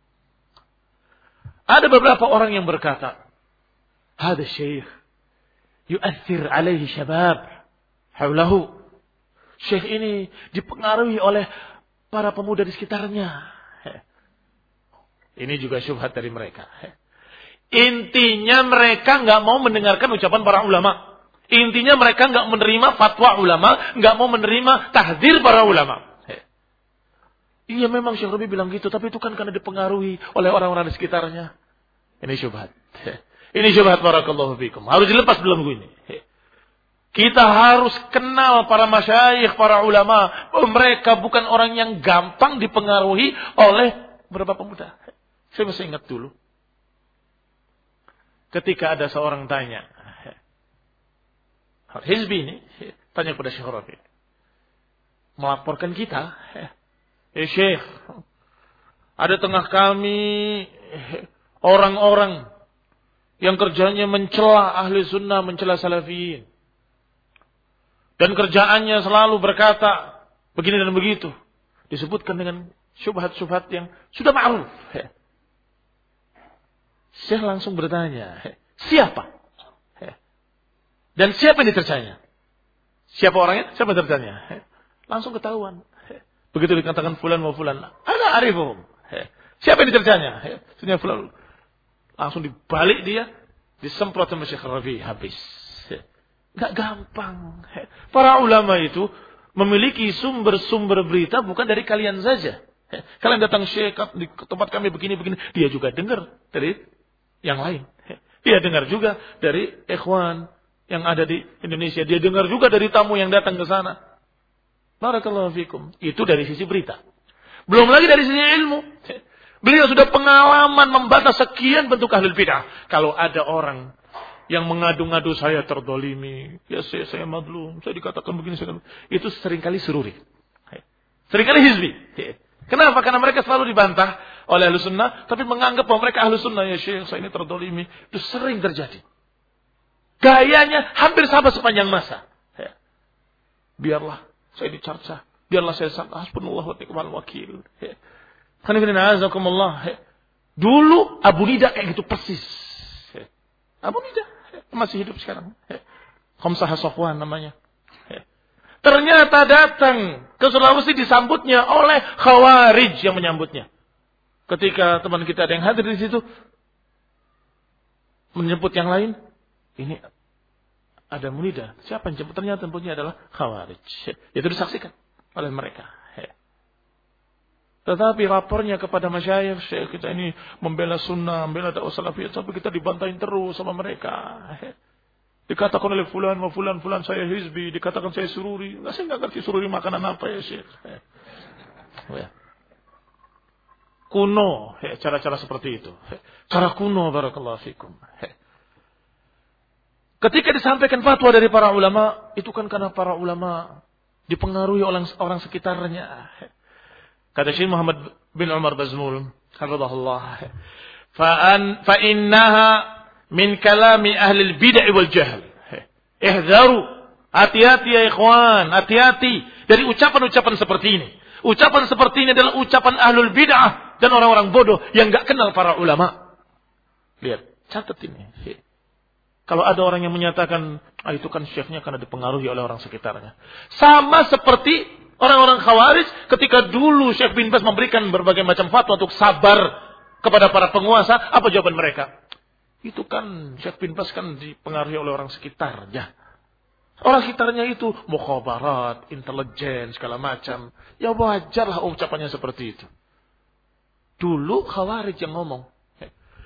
Ada beberapa orang yang berkata, Hada syekh, yu'athir alaihi syabab, haulahu. Syekh ini dipengaruhi oleh para pemuda di sekitarnya. Ini juga syubhat dari mereka. Intinya mereka nggak mau mendengarkan ucapan para ulama. Intinya mereka nggak menerima fatwa ulama, nggak mau menerima tahdzir para ulama. Iya memang Syekh Rabi bilang gitu, tapi itu kan karena dipengaruhi oleh orang-orang di sekitarnya. Ini syubhat. Ini syubhat barakallahu fikum. Harus dilepas belenggu ini. Kita harus kenal para masyayikh, para ulama. Mereka bukan orang yang gampang dipengaruhi oleh beberapa pemuda. Saya masih ingat dulu. Ketika ada seorang tanya. Hizbi ini tanya kepada Syekh Rabi. Melaporkan kita. Eh Syekh. Ada tengah kami orang-orang yang kerjanya mencela ahli sunnah, mencela salafiyin. Dan kerjaannya selalu berkata begini dan begitu. Disebutkan dengan syubhat-syubhat yang sudah ma'ruf. Syekh langsung bertanya, siapa? Dan siapa yang ditercanya? Siapa orangnya? Siapa yang tercanya? Langsung ketahuan. Begitu dikatakan fulan mau fulan. Ana arifuhum. Siapa yang ditercanya? Sunya fulan. Langsung dibalik dia. Disemprot sama Syekh Rabi. Habis. Gak gampang. Para ulama itu memiliki sumber-sumber berita bukan dari kalian saja. Kalian datang Syekh di tempat kami begini-begini. Dia juga dengar dari yang lain. Dia dengar juga dari ikhwan yang ada di Indonesia. Dia dengar juga dari tamu yang datang ke sana. Barakallahu fikum. Itu dari sisi berita. Belum lagi dari sisi ilmu. Beliau sudah pengalaman membantah sekian bentuk ahlul bid'ah. Kalau ada orang yang mengadu-ngadu saya terdolimi. Ya saya, saya madlum. Saya dikatakan begini. Saya, itu seringkali sururi. Seringkali hizbi. Kenapa? Karena mereka selalu dibantah oleh ahlus sunnah. Tapi menganggap bahwa mereka ahlus sunnah. Ya syekh, saya ini terdolimi. Itu sering terjadi. Gayanya hampir sama sepanjang masa. Ya. Biarlah saya dicerca. Biarlah saya sangka. Hasbunallah wa ni'mal wakil. Ya. Ya. Dulu Abu Nida kayak gitu persis. Ya. Abu Nida ya. Masih hidup sekarang. Ya. Khamsah Safwan namanya. Ya. Ternyata datang ke Sulawesi disambutnya oleh Khawarij yang menyambutnya. Ketika teman kita ada yang hadir di situ. Menyebut yang lain. Ini ada Munida. Siapa yang jemput? Ternyata tentunya adalah Khawarij. Itu disaksikan oleh mereka. Tetapi rapornya kepada masyayikh, Syekh kita ini membela sunnah, membela dakwah salafiyah, tapi kita dibantahin terus sama mereka. Dikatakan oleh fulan, ma fulan, fulan saya hizbi, dikatakan saya sururi. Nggak, saya nggak ngerti sururi makanan apa ya Syekh. Kuno, cara-cara seperti itu. Cara kuno, barakallahu fikum. Ketika disampaikan fatwa dari para ulama, itu kan karena para ulama dipengaruhi oleh orang sekitarnya. Kata Syekh Muhammad bin Umar Bazmul, hafizahullah, "Fa'an fa innaha min kalami ahli al-bid'ah wal jahl." Ihzaru, hati-hati ya ikhwan, hati-hati dari ucapan-ucapan seperti ini. Ucapan seperti ini adalah ucapan ahlul bid'ah dan orang-orang bodoh yang enggak kenal para ulama. Lihat, catat ini. Kalau ada orang yang menyatakan, ah itu kan syekhnya karena dipengaruhi oleh orang sekitarnya. Sama seperti orang-orang Khawarij ketika dulu Syekh bin Baz memberikan berbagai macam fatwa untuk sabar kepada para penguasa. Apa jawaban mereka? Itu kan Syekh bin Baz kan dipengaruhi oleh orang sekitarnya. Orang sekitarnya itu mukhabarat, intelijen, segala macam. Ya wajarlah ucapannya seperti itu. Dulu Khawarij yang ngomong.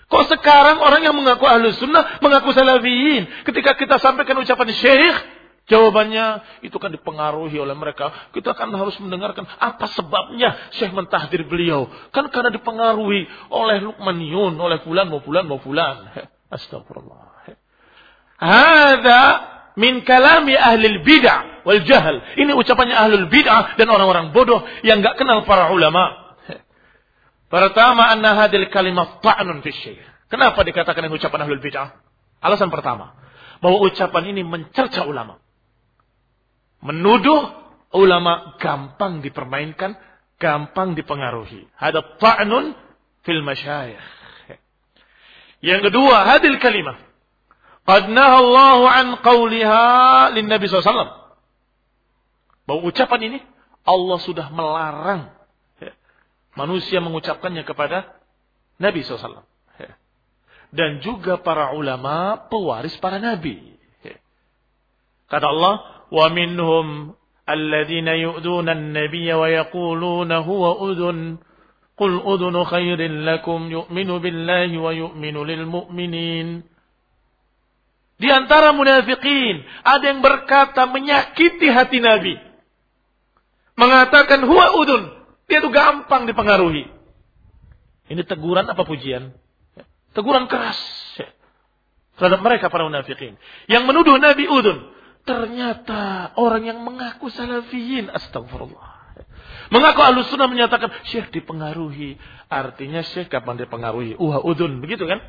Kok sekarang orang yang mengaku Ahlus Sunnah, mengaku Salafiyin, ketika kita sampaikan ucapan syekh, jawabannya itu kan dipengaruhi oleh mereka. Kita kan harus mendengarkan apa sebabnya syekh mentahdir beliau. Kan karena dipengaruhi oleh Luqmaniyun, oleh fulan, mau fulan, mau fulan. Astagfirullah. Hada min kalami ahlil bid'ah wal jahal. Ini ucapannya ahlul bid'ah dan orang-orang bodoh yang enggak kenal para ulama. Pertama, anna hadil kalimat ta'nun fi syekh. Kenapa dikatakan yang ucapan ahlul bid'ah? Alasan pertama, bahwa ucapan ini mencerca ulama. Menuduh ulama gampang dipermainkan, gampang dipengaruhi. Hada ta'nun fil masyayikh. Yang kedua, hadil kalimah qad nahallahu an qawliha lin Nabi sallallahu alaihi wasallam. Bahwa ucapan ini Allah sudah melarang manusia mengucapkannya kepada Nabi sallallahu alaihi wasallam. Dan juga para ulama pewaris para nabi. Kata Allah, wa minhum alladhina yu'duna an-nabiyya wa yaquluna huwa udhun qul udhunu khairin lakum yu'minu billahi wa yu'minu lil mu'minin. Di antara munafikin ada yang berkata menyakiti hati Nabi, mengatakan huwa udhun, dia itu gampang dipengaruhi. Ini teguran apa pujian? Teguran keras terhadap mereka para munafikin yang menuduh Nabi udhun. Ternyata orang yang mengaku salafiyin, astagfirullah, mengaku Ahlus Sunnah menyatakan syekh dipengaruhi. Artinya syekh kapan dipengaruhi? Uha udhun, begitu kan?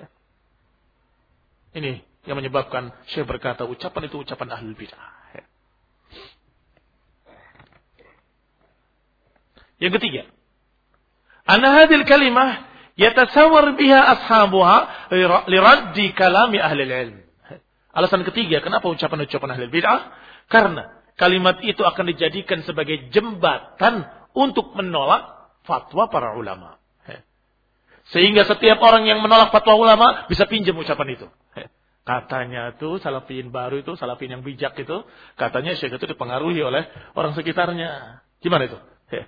Ini yang menyebabkan syekh berkata ucapan itu ucapan ahlul bid'ah. Yang ketiga, anna hadhil kalimah yatasawwar biha ashabuha liraddi kalami ahli ilm. Alasan ketiga, kenapa ucapan-ucapan ahli bid'ah? Karena kalimat itu akan dijadikan sebagai jembatan untuk menolak fatwa para ulama. Sehingga setiap orang yang menolak fatwa ulama bisa pinjam ucapan itu. Katanya itu salafiyin baru itu, salafiyin yang bijak itu, katanya syekh itu dipengaruhi oleh orang sekitarnya. Gimana itu?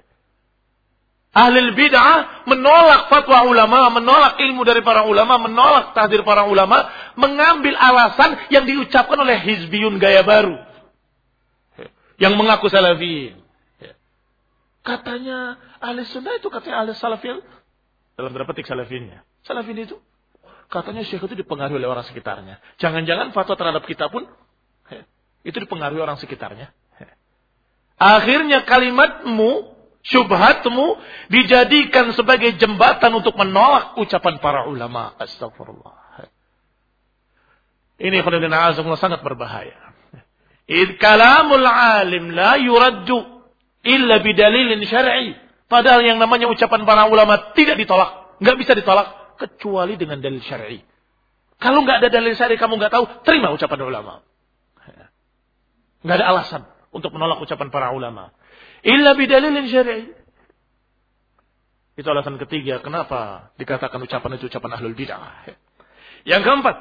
Ahlul bid'ah menolak fatwa ulama, menolak ilmu dari para ulama, menolak tahdir para ulama, mengambil alasan yang diucapkan oleh hizbiyun gaya baru yang mengaku salafiyin. Katanya ahli sunnah itu katanya ahli salafiyin, dalam tanda petik salafiyin. Salafiyin itu katanya syekh itu dipengaruhi oleh orang sekitarnya. Jangan-jangan fatwa terhadap kita pun itu dipengaruhi orang sekitarnya. Akhirnya kalimatmu, syubhatmu dijadikan sebagai jembatan untuk menolak ucapan para ulama. Astagfirullah. Ini khairuddin azamullah sangat berbahaya. Id kalamul alim la yuraddu illa bidalilin syar'i. Padahal yang namanya ucapan para ulama tidak ditolak, enggak bisa ditolak kecuali dengan dalil syar'i. Kalau enggak ada dalil syar'i, kamu enggak tahu, terima ucapan ulama. Enggak ada alasan untuk menolak ucapan para ulama. Illa bidalilin syar'i. Itu alasan ketiga kenapa dikatakan ucapan itu ucapan ahlul bid'ah. Yang keempat,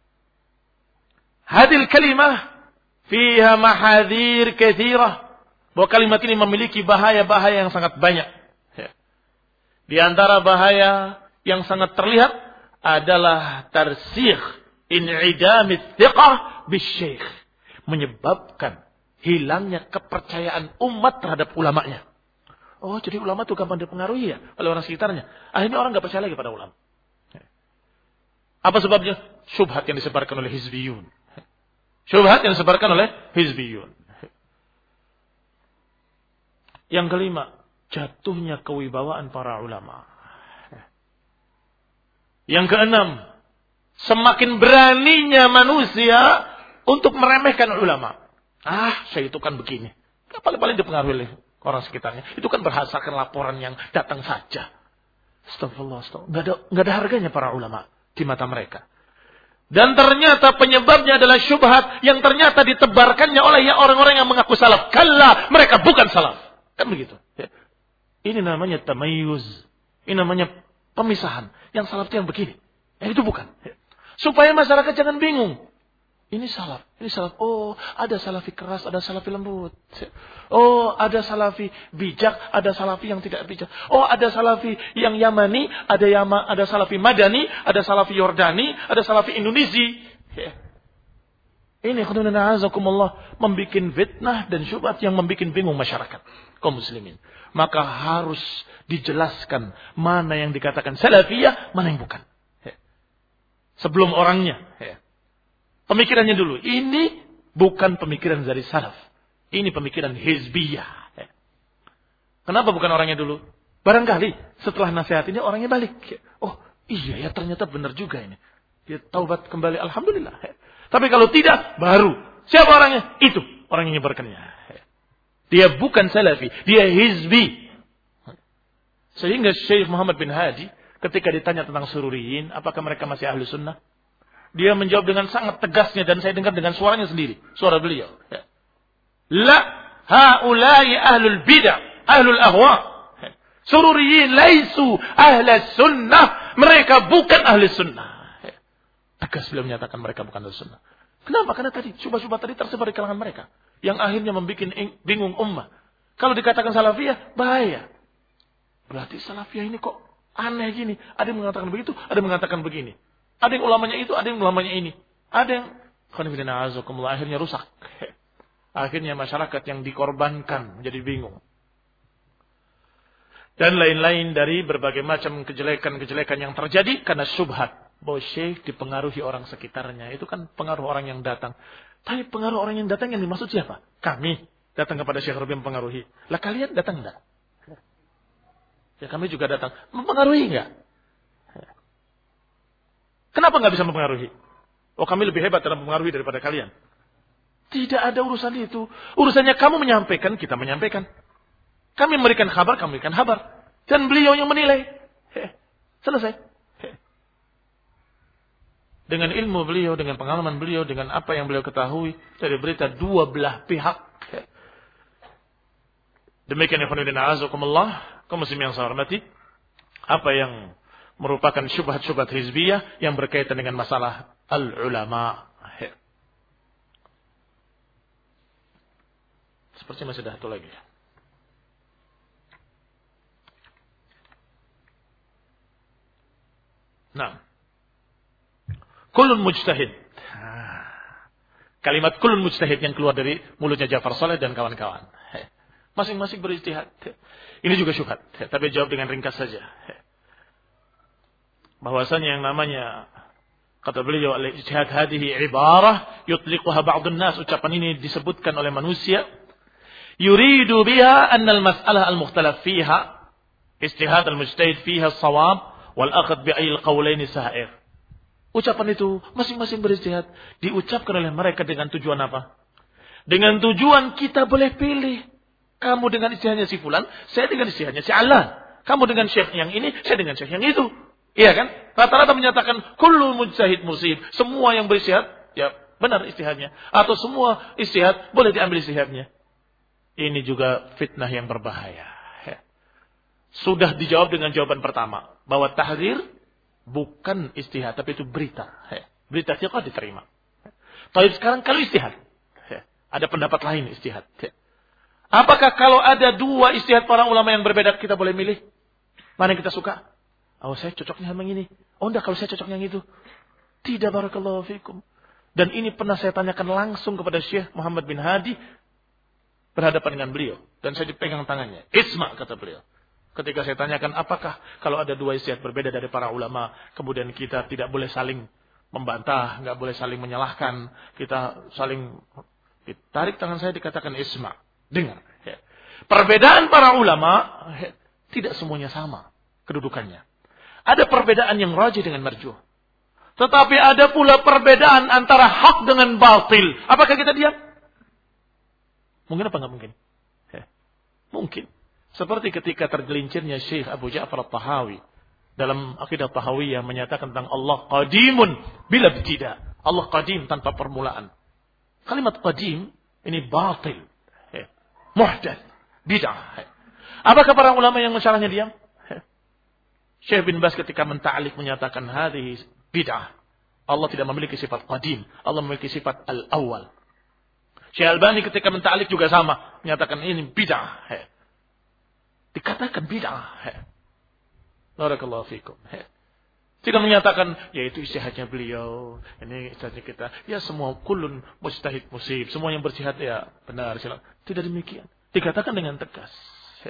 hadil kalimah fiha mahadir katsirah. Bahwa kalimat ini memiliki bahaya-bahaya yang sangat banyak. Di antara bahaya yang sangat terlihat adalah tarsikh in'idamit thiqah bisyekh, menyebabkan hilangnya kepercayaan umat terhadap ulamanya. Oh, jadi ulama itu gampang dipengaruhi ya oleh orang sekitarnya. Akhirnya orang nggak percaya lagi pada ulama. Apa sebabnya? Syubhat yang disebarkan oleh hizbiyun. Syubhat yang disebarkan oleh hizbiyun. Yang kelima, jatuhnya kewibawaan para ulama. Yang keenam, semakin beraninya manusia untuk meremehkan ulama. Ah, saya itu kan begini. Paling-paling dipengaruhi oleh orang sekitarnya. Itu kan berdasarkan laporan yang datang saja. Astagfirullah, astagfirullah. Nggak ada, nggak ada harganya para ulama di mata mereka. Dan ternyata penyebabnya adalah syubhat yang ternyata ditebarkannya oleh orang-orang yang mengaku salaf. Kalla, mereka bukan salaf. Kan begitu. Ini namanya tamayyuz. Ini namanya pemisahan. Yang salaf itu yang begini. Yang itu bukan. Supaya masyarakat jangan bingung. Ini salaf, ini salaf. Oh, ada salafi keras, ada salafi lembut. Oh, ada salafi bijak, ada salafi yang tidak bijak. Oh, ada salafi yang Yamani, ada Yama, ada salafi Madani, ada salafi Yordani, ada salafi Indonesia. Ya. Ini khudunana azakumullah membuat fitnah dan syubhat yang membuat bingung masyarakat kaum muslimin. Maka harus dijelaskan mana yang dikatakan salafiyah, mana yang bukan. Ya. Sebelum orangnya. Ya. Pemikirannya dulu. Ini bukan pemikiran dari salaf. Ini pemikiran hizbiyah. Kenapa bukan orangnya dulu? Barangkali setelah nasihat ini orangnya balik. Oh iya ya ternyata benar juga ini. Dia taubat kembali. Alhamdulillah. Tapi kalau tidak, baru. Siapa orangnya? Itu. Orang yang nyebarkannya. Dia bukan salafi. Dia hizbi. Sehingga Syekh Muhammad bin Hadi ketika ditanya tentang sururiyin, apakah mereka masih ahlu sunnah? Dia menjawab dengan sangat tegasnya dan saya dengar dengan suaranya sendiri. Suara beliau. Ya. La haulai ahlul bid'ah, ahlul ahwa. Sururiyin laisu ahla sunnah. Mereka bukan ahli sunnah. Ya. Tegas beliau menyatakan mereka bukan ahli sunnah. Kenapa? Karena tadi syubhat-syubhat tadi tersebar di kalangan mereka. Yang akhirnya membuat bingung ummah. Kalau dikatakan salafiyah, bahaya. Berarti salafiyah ini kok aneh gini. Ada yang mengatakan begitu, ada yang mengatakan begini. Ada yang ulamanya itu, ada yang ulamanya ini. Ada yang akhirnya rusak. Akhirnya masyarakat yang dikorbankan menjadi bingung. Dan lain-lain dari berbagai macam kejelekan-kejelekan yang terjadi karena syubhat. Bahwa syekh dipengaruhi orang sekitarnya. Itu kan pengaruh orang yang datang. Tapi pengaruh orang yang datang yang dimaksud siapa? Kami datang kepada Syekh Rabi mempengaruhi. Lah kalian datang enggak? Ya kami juga datang. Mempengaruhi enggak? Kenapa nggak bisa mempengaruhi? Oh kami lebih hebat dalam mempengaruhi daripada kalian. Tidak ada urusan itu. Urusannya kamu menyampaikan, kita menyampaikan. Kami memberikan kabar, kami memberikan kabar. Dan beliau yang menilai. He, selesai. He. Dengan ilmu beliau, dengan pengalaman beliau, dengan apa yang beliau ketahui dari berita dua belah pihak. He. Demikian ya khonidina azakumullah. Kaum muslimin yang saya hormati. Apa yang merupakan syubhat-syubhat hizbiyah yang berkaitan dengan masalah al-ulama. Seperti masih ada satu lagi. Nah. Kullun mujtahid. Kalimat kullun mujtahid yang keluar dari mulutnya Ja'far Saleh dan kawan-kawan. Masing-masing berijtihad. Ini juga syubhat. Tapi jawab dengan ringkas saja. Bahwasanya yang namanya kata beliau al-ijtihad hadhihi ibarah yutliquha ba'dun nas, ucapan ini disebutkan oleh manusia yuridu biha anna al-mas'alah al-mukhtalaf fiha ijtihad al-mujtahid fiha as-shawab wal akhd bi ayyi al-qawlain sa'ir. Ucapan itu masing-masing berijtihad diucapkan oleh mereka dengan tujuan apa? Dengan tujuan kita boleh pilih. Kamu dengan ijtihadnya si fulan, saya dengan ijtihadnya si Alan. Kamu dengan syekh yang ini, saya dengan syekh yang itu. Iya kan? Rata-rata menyatakan kullu mujtahid musib. Semua yang beristihad, ya benar istihadnya. Atau semua istihad, boleh diambil istihadnya. Ini juga fitnah yang berbahaya. Sudah dijawab dengan jawaban pertama. Bahwa tahrir bukan istihad, tapi itu berita. Berita siapa diterima. Tapi sekarang kalau istihad. Ada pendapat lain istihad. Apakah kalau ada dua istihad para ulama yang berbeda, kita boleh milih? Mana yang kita suka? Oh saya cocoknya sama yang ini. Oh enggak, kalau saya cocoknya yang itu. Tidak, barakallahu fikum. Dan ini pernah saya tanyakan langsung kepada Syekh Muhammad bin Hadi. Berhadapan dengan beliau. Dan saya dipegang tangannya. Isma, kata beliau. Ketika saya tanyakan apakah kalau ada dua istihad berbeda dari para ulama. Kemudian kita tidak boleh saling membantah. Enggak boleh saling menyalahkan. Kita saling ditarik tangan saya dikatakan Isma. Dengar. Perbedaan para ulama tidak semuanya sama kedudukannya. Ada perbedaan yang rajih dengan marjuh. Tetapi ada pula perbedaan antara hak dengan batil. Apakah kita diam? Mungkin apa enggak mungkin? Mungkin. Seperti ketika tergelincirnya Syekh Abu Ja'far At-Tahawi dalam akidah Tahawiyah menyatakan tentang Allah qadimun bila ibtida. Allah qadim tanpa permulaan. Kalimat qadim ini batil. Muhdats, bid'ah. Apakah para ulama yang mensyarahnya diam? Syekh bin Baz ketika menta'liq menyatakan hadhihi bid'ah. Allah tidak memiliki sifat qadim. Allah memiliki sifat al-awwal. Syekh Albani ketika menta'liq juga sama. Menyatakan ini bid'ah. He. Dikatakan bid'ah. He. Barakallahu fikum. He. Tidak menyatakan, ya itu istihadnya beliau. Ini istihadnya kita. Ya semua kulun mujtahid musib. Semua yang bersihad ya benar. Tidak demikian. Dikatakan dengan tegas. He.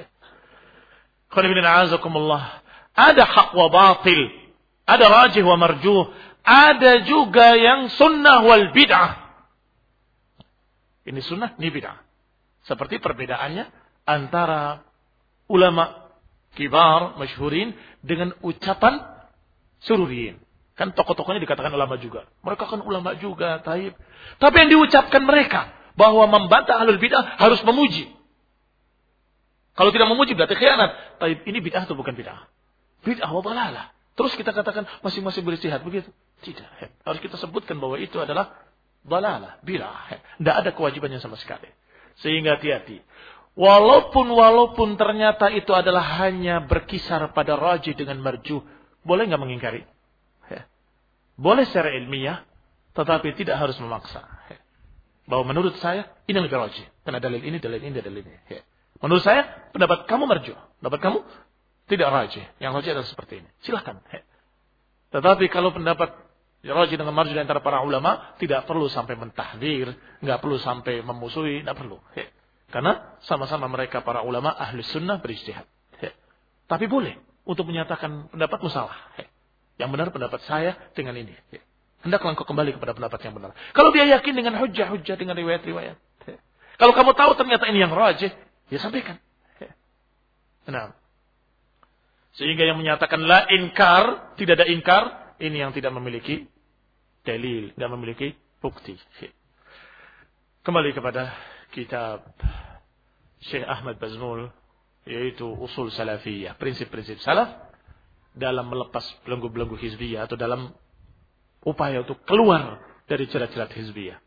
Ada hak wa batil. Ada rajih wa marjuh. Ada juga yang sunnah wal bid'ah. Ini sunnah, ini bid'ah. Seperti perbedaannya antara ulama kibar, masyhurin dengan ucapan sururiyin. Kan tokoh-tokohnya dikatakan ulama juga. Mereka kan ulama juga, taib. Tapi yang diucapkan mereka bahwa membantah ahlul bid'ah harus memuji. Kalau tidak memuji berarti khianat. Taib ini bid'ah atau bukan bid'ah? Bid'ah wa dhalalah. Terus kita katakan masing-masing beristihad begitu? Tidak. Harus kita sebutkan bahwa itu adalah dhalalah, bid'ah. Tidak ada kewajibannya sama sekali. Sehingga hati-hati. Walaupun walaupun ternyata itu adalah hanya berkisar pada rajih dengan marjuh, boleh nggak mengingkari? Boleh secara ilmiah, tetapi tidak harus memaksa. Bahwa menurut saya ini lebih rajih. Karena dalil ini, dalil ini, dalil ini. Menurut saya pendapat kamu marjuh, pendapat kamu tidak rajih. Yang rajih adalah seperti ini. Silahkan. Tetapi kalau pendapat rajih dengan marjuh antara para ulama, tidak perlu sampai mentahdir, nggak perlu sampai memusuhi, nggak perlu. Karena sama-sama mereka para ulama ahli sunnah berijtihad. Tapi boleh untuk menyatakan pendapatmu salah. Yang benar pendapat saya dengan ini. Hendaklah engkau kembali kepada pendapat yang benar. Kalau dia yakin dengan hujah-hujah, dengan riwayat-riwayat. Kalau kamu tahu ternyata ini yang rajih, ya sampaikan. Nah. Sehingga yang menyatakan la inkar, tidak ada inkar, ini yang tidak memiliki dalil, tidak memiliki bukti. Kembali kepada kitab Syekh Ahmad Bazmul, yaitu Usul Salafiyah, prinsip-prinsip salaf dalam melepas belenggu-belenggu hizbiyah atau dalam upaya untuk keluar dari jerat-jerat hizbiyah.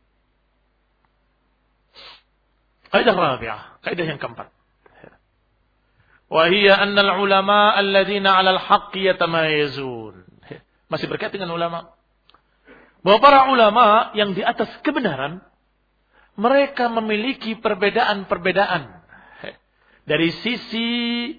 Kaidah rabi'ah, kaidah yang keempat. Wa hiya anna al-ulama alladziina 'ala al-haqqi yatamayazun. Masih berkaitan dengan ulama. Bahwa para ulama yang di atas kebenaran, mereka memiliki perbedaan-perbedaan dari sisi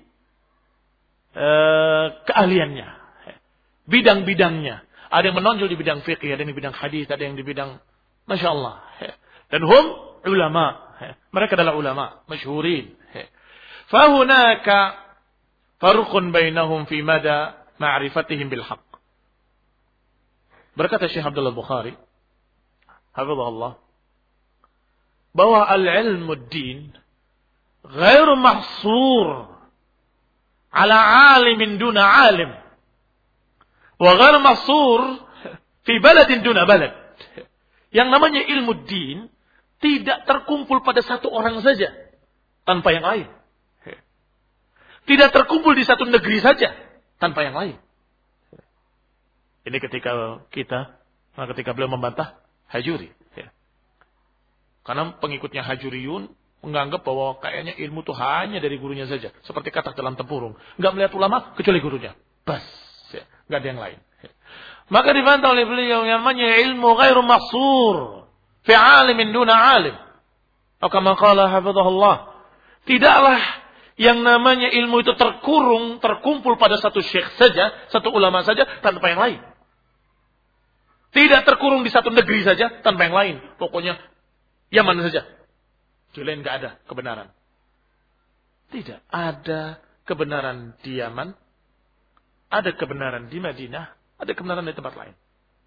uh, keahliannya, bidang-bidangnya. Ada yang menonjol di bidang fikih, ada yang di bidang hadis, ada yang di bidang, masya Allah. Dan hum ulama, mereka adalah ulama, masyhurin. Fahunaka farqun bainahum fi mada ma'rifatihim bil haqq. Berkata Syekh Abdullah Bukhari, hafizahullah, bahwa al-ilmu ad-din ghairu mahsur ala alimin duna alim wa ghairu mahsur fi baladin duna balad. Yang namanya ilmu ad-din tidak terkumpul pada satu orang saja tanpa yang lain. Tidak terkumpul di satu negeri saja tanpa yang lain. Ini ketika kita, ketika beliau membantah Hajuri. Ya. Karena pengikutnya Hajuriyun menganggap bahwa kayaknya ilmu itu hanya dari gurunya saja. Seperti katak dalam tempurung. Enggak melihat ulama kecuali gurunya. Bas. Ya. Enggak ada yang lain. Ya. Maka dibantah oleh beliau yang namanya ilmu ghairu mahsur. Fi alimin duna alim. Maka maqala hafizahullah. Tidaklah yang namanya ilmu itu terkurung, terkumpul pada satu syekh saja, satu ulama saja, tanpa yang lain. Tidak terkurung di satu negeri saja, tanpa yang lain. Pokoknya Yaman saja. Di lain tidak ada kebenaran. Tidak ada kebenaran di Yaman, ada kebenaran di Madinah, ada kebenaran di tempat lain.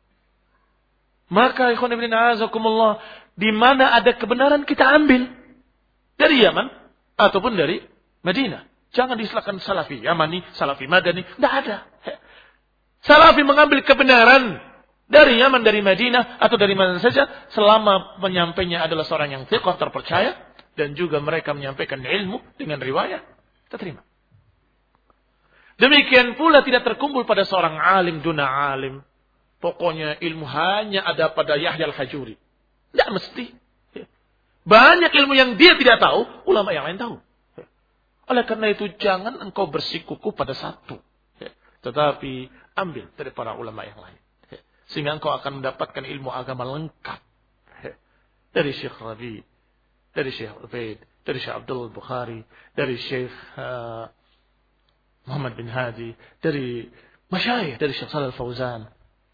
Maka ikhwan ibn a'azakumullah, di mana ada kebenaran kita ambil. Dari Yaman, ataupun dari Madinah. Jangan diistilahkan Salafi Yamani, Salafi Madani. Tidak ada. Salafi mengambil kebenaran dari Yaman, dari Madinah, atau dari mana saja. Selama penyampainya adalah seorang yang thiqah, terpercaya. Dan juga mereka menyampaikan ilmu dengan riwayat. Kita terima. Demikian pula tidak terkumpul pada seorang alim duna alim. Pokoknya ilmu hanya ada pada Yahya al-Hajuri. Tidak mesti. Banyak ilmu yang dia tidak tahu, ulama yang lain tahu. Oleh karena itu jangan engkau bersikukuh pada satu. Tetapi ambil dari para ulama yang lain. Sehingga engkau akan mendapatkan ilmu agama lengkap. Dari Syekh Rabi, dari Syekh Ubaid, dari Syekh Abdul Bukhari, dari Syekh uh, Muhammad bin Hadi, dari masyayikh, dari Syekh Shalal Fauzan.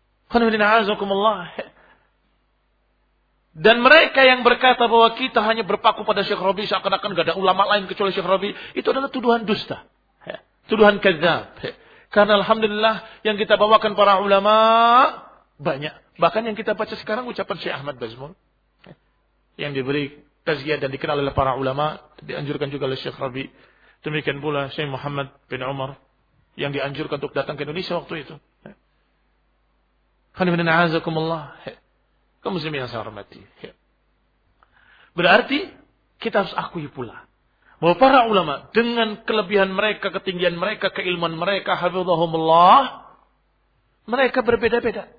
Dan mereka yang berkata bahwa kita hanya berpaku pada Syekh Rabi seakan-akan gak ada ulama lain kecuali Syekh Rabi, itu adalah tuduhan dusta. Tuduhan kadzab. Karena alhamdulillah yang kita bawakan para ulama banyak. Bahkan yang kita baca sekarang ucapan Syekh Ahmad Bazmul yang diberi tazkiyah dan dikenal oleh para ulama, dianjurkan juga oleh Syekh Rabi. Demikian pula Syekh Muhammad bin Umar yang dianjurkan untuk datang ke Indonesia waktu itu. Alhamdulillah, azakumullah. Kaum muslimin yang saya hormati. Berarti kita harus akui pula bahwa para ulama dengan kelebihan mereka, ketinggian mereka, keilmuan mereka, hafizahumullah, mereka berbeda-beda.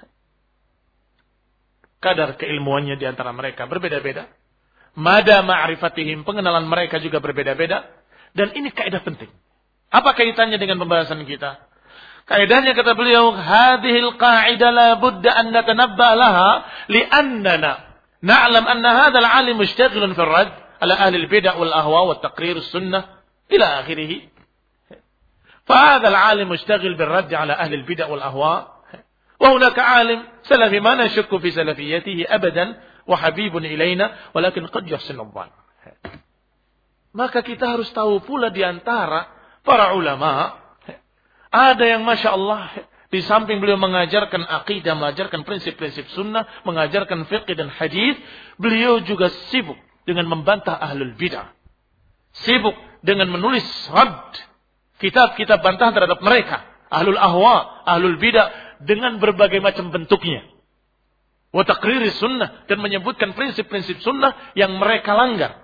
Kadar keilmuannya di antara mereka berbeda-beda. Mada ma'rifatihim, pengenalan mereka juga berbeda-beda. Dan ini kaidah penting. Apa kaitannya dengan pembahasan kita? Kaidahnya kata beliau, hadhil qa'idah la budda an natanabbah laha li'annana na'lam anna hadzal 'alim mushtaghilun fi ar-radd ala ahli al-bid'ah wal ahwa wa taqrir as-sunnah ila akhirih. Fa hadzal 'alim mushtaghil bir-radd ala ahli al-bid'ah wal ahwa. وهناك عالم سلفي ما نشك في سلفيته أبدا وحبيب إلينا ولكن قد يحسن الظن. Maka kita harus tahu pula di antara para ulama ada yang masya Allah di samping beliau mengajarkan akidah, mengajarkan prinsip-prinsip sunnah, mengajarkan fiqh dan hadis, beliau juga sibuk dengan membantah ahlul bidah, sibuk dengan menulis rad, kitab-kitab bantahan terhadap mereka, ahlul ahwa, ahlul bidah, dengan berbagai macam bentuknya. Wa taqriri sunnah, dan menyebutkan prinsip-prinsip sunnah yang mereka langgar.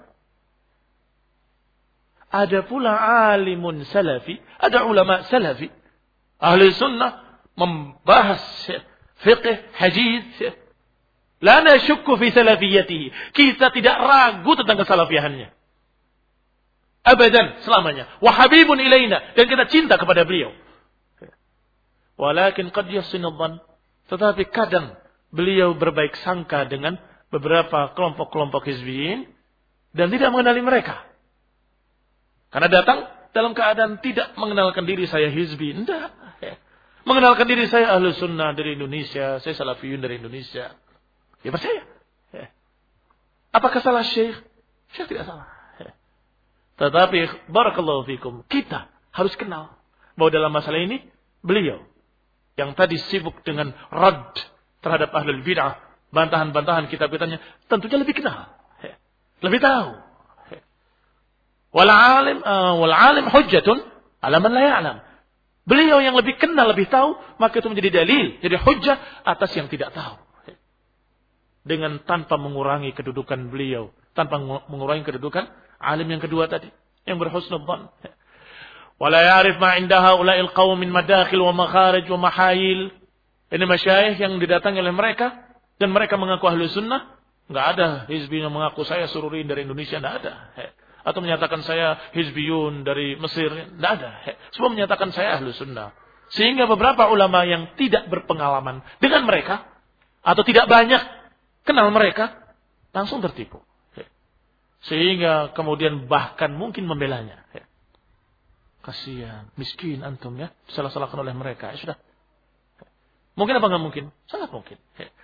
Ada pula alimun salafi, ada ulama salafi, ahli sunnah, membahas fiqh, hadis. La nasyukku fi salafiyatihi. Kita tidak ragu tentang kesalafiahannya. Abadan, selamanya. Wa habibun ilaina, dan kita cinta kepada beliau. Walakin qad yahsinu dhann, tetapi kadang beliau berbaik sangka dengan beberapa kelompok-kelompok hizbiyin dan tidak mengenali mereka. Karena datang dalam keadaan tidak mengenalkan diri saya hizbi, enggak. Mengenalkan diri saya ahlu sunnah dari Indonesia, saya salafiyun dari Indonesia. Ya percaya. Apakah salah Syekh? Syekh tidak salah. Tetapi barakallahu fikum, kita harus kenal bahwa dalam masalah ini beliau yang tadi sibuk dengan rad terhadap ahlul bid'ah, bantahan-bantahan kitab-kitabnya, tentunya lebih kenal, lebih tahu. Wal alim uh, wal alim hujjatun ala man la ya'lam. Beliau yang lebih kenal, lebih tahu, maka itu menjadi dalil, jadi hujjah atas yang tidak tahu. Dengan tanpa mengurangi kedudukan beliau, tanpa mengurangi kedudukan alim yang kedua tadi, yang berhusnudzan. Wala ya'rif ma 'inda haula'il qaum min madakhil wa makharij wa mahayil. Ini masyayikh yang didatangi oleh mereka dan mereka mengaku ahli sunnah. Enggak ada hizbi yang mengaku saya sururin dari Indonesia, enggak ada. Atau menyatakan saya hizbiyun dari Mesir, enggak ada. Semua menyatakan saya ahli sunnah. Sehingga beberapa ulama yang tidak berpengalaman dengan mereka atau tidak banyak kenal mereka langsung tertipu. Sehingga kemudian bahkan mungkin membelanya. Kasihan, miskin antum ya, salah-salahkan oleh mereka. Ya sudah. Mungkin apa enggak mungkin? Sangat mungkin.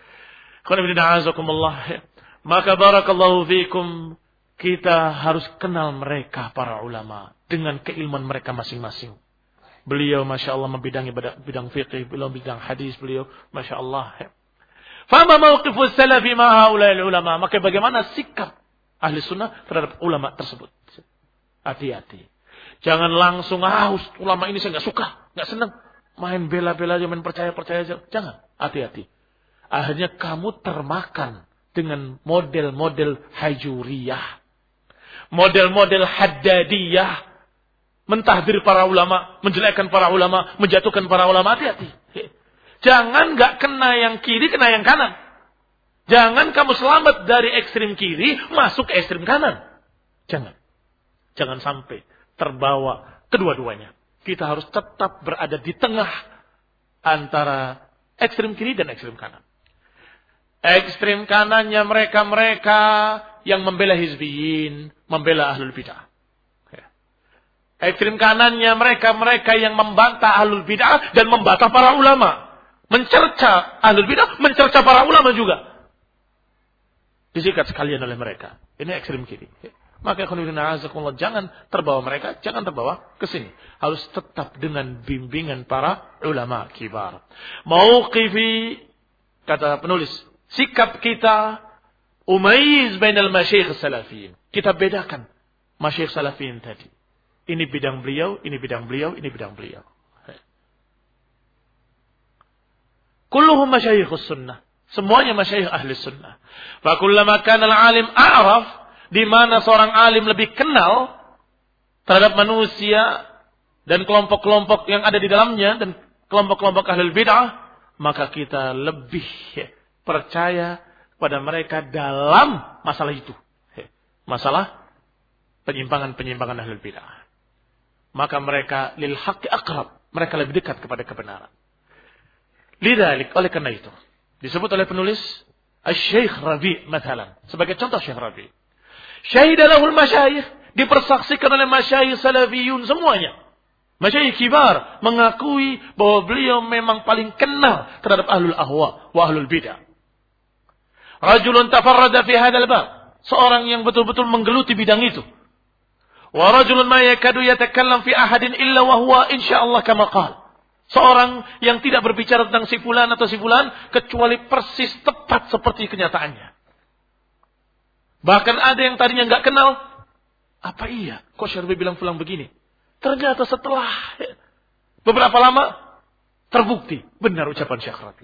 Maka barakallahu fikum, kita harus kenal mereka para ulama dengan keilmuan mereka masing-masing. Beliau masya Allah membidangi bidang fiqh, beliau bidang hadis, beliau masya Allah. Fama mawqifus salafi ma haula'il ulama, maka bagaimana sikap ahli sunnah terhadap ulama tersebut? Hati-hati. Jangan langsung, ah ulama ini saya nggak suka, nggak senang. Main bela-bela aja, main percaya-percaya aja. Jangan, hati-hati. Akhirnya kamu termakan dengan model-model hajuriyah. Model-model haddadiyah. Mentahdir para ulama, menjelekkan para ulama, menjatuhkan para ulama. Hati-hati. Jangan nggak kena yang kiri, kena yang kanan. Jangan kamu selamat dari ekstrim kiri, masuk ke ekstrim kanan. Jangan. Jangan sampai terbawa kedua-duanya. Kita harus tetap berada di tengah antara Ekstrem kiri dan ekstrem kanan. Ekstrem kanannya mereka-mereka yang membela hizbiyin, membela ahlul bid'ah. Ekstrem kanannya mereka-mereka yang membantah ahlul bid'ah dan membantah para ulama. Mencerca ahlul bid'ah, mencerca para ulama juga. Disikat sekalian oleh mereka. Ini ekstrem kiri. Maka akhwanillahi jangan terbawa mereka, jangan terbawa ke sini. Harus tetap dengan bimbingan para ulama kibar. Mauqifi, kata penulis, sikap kita umayyiz bainal masyayikh salafiyin. Kita bedakan masyayikh salafiyin tadi. Ini bidang beliau, ini bidang beliau, ini bidang beliau. Kulluhum masyayikhus sunnah. Semuanya masyayikh ahli sunnah. Fa kullama kana al-alim a'raf, di mana seorang alim lebih kenal terhadap manusia dan kelompok-kelompok yang ada di dalamnya dan kelompok-kelompok ahlul bid'ah, maka kita lebih percaya pada mereka dalam masalah itu. Masalah penyimpangan-penyimpangan ahlul bid'ah. Maka mereka lil haqqi aqrab, mereka lebih dekat kepada kebenaran. Lidzalik, oleh karena itu disebut oleh penulis Asy-Syaikh Rabi' mathalan, sebagai contoh Syekh Rabi'. Syahidah lahul masyayikh, dipersaksikan oleh masyayikh salafiyun semuanya. Masyayikh kibar mengakui bahwa beliau memang paling kenal terhadap ahlul ahwa wa ahlul bid'ah. Rajulun tafarrada fi hadzal bab, seorang yang betul-betul menggeluti bidang itu. Wa rajulun ma yakadu yatakallam fi ahadin illa wa huwa insyaallah kama qala. Seorang yang tidak berbicara tentang si fulan atau si fulan kecuali persis tepat seperti kenyataannya. Bahkan ada yang tadinya enggak kenal, apa iya kok Syekh Rabi bilang fulan begini? Ternyata setelah beberapa lama terbukti benar ucapan Syekh Rabi.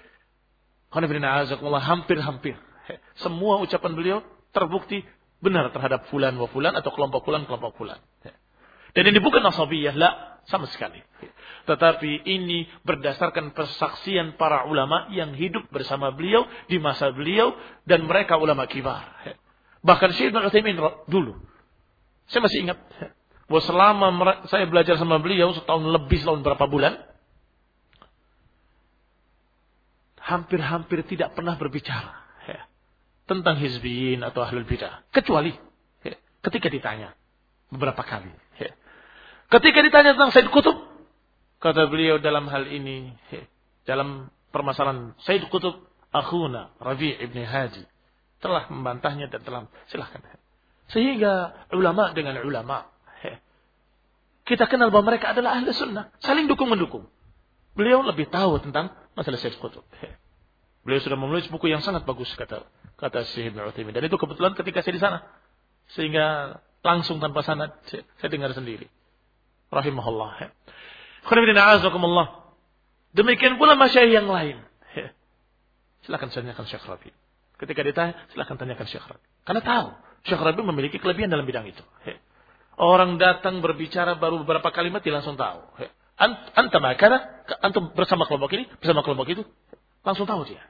Hampir-hampir semua ucapan beliau terbukti benar terhadap fulan wa fulan atau kelompok fulan kelompok fulan. Dan ini bukan nasabiyah, la, sama sekali. Tetapi ini berdasarkan persaksian para ulama yang hidup bersama beliau di masa beliau dan mereka ulama kibar. Bahkan Syekh Ibnu Utsaimin dulu, saya masih ingat bahwa selama saya belajar sama beliau setahun lebih, setahun berapa bulan, hampir-hampir tidak pernah berbicara tentang hizbiyin atau ahlul bidah, kecuali ketika ditanya beberapa kali. Ketika ditanya tentang Sayyid Qutb, kata beliau dalam hal ini, dalam permasalahan Sayyid Qutb, akhuna Rabi' ibn Hadi telah membantahnya dan telah, silahkan. Sehingga ulama dengan ulama, kita kenal bahwa mereka adalah ahli sunnah, saling dukung-mendukung. Beliau lebih tahu tentang masalah Sayyid Qutb. Beliau sudah menulis buku yang sangat bagus, kata kata Syekh Ibnu Utsaimin. Dan itu kebetulan ketika saya di sana, sehingga langsung tanpa sanad saya dengar sendiri. Rahimahullah. Demikian pula masyayikh yang lain. Silakan tanyakan Syekh Rabi. Ketika ditanya, silakan tanyakan Syekh Rabi. Karena tahu Syekh Rabi memiliki kelebihan dalam bidang itu. Orang datang berbicara baru beberapa kalimat dia langsung tahu. Anta makana, antum bersama kelompok ini, bersama kelompok itu, langsung tahu dia.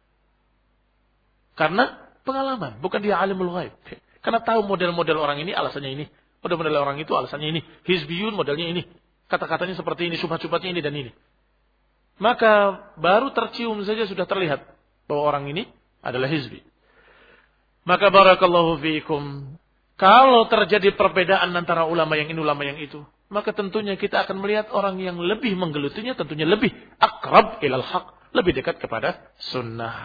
Karena pengalaman, bukan dia alimul ghaib. Karena tahu model-model orang ini alasannya ini. Model-model orang itu alasannya ini. Hizbiyun modelnya ini. Kata-katanya seperti ini. Syubhat-syubhatnya ini dan ini. Maka baru tercium saja sudah terlihat bahwa orang ini adalah hizbi. Maka barakallahu fiikum. Kalau terjadi perbedaan antara ulama yang ini, ulama yang itu. Maka tentunya kita akan melihat orang yang lebih menggelutinya. Tentunya lebih akrab ilal haq. Lebih dekat kepada sunnah.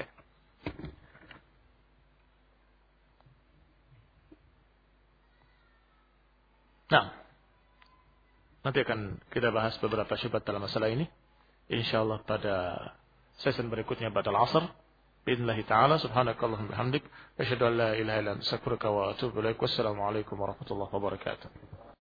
Nah, nanti akan kita bahas beberapa syubhat dalam masalah ini. InsyaAllah pada sesi berikutnya pada al-asr. Bi'idhnillahi ta'ala. Subhanakallahumma bihamdik. Asyhadu an la ilaha illa anta astaghfiruka wa atubu ilaik. Wassalamualaikum warahmatullahi wabarakatuh.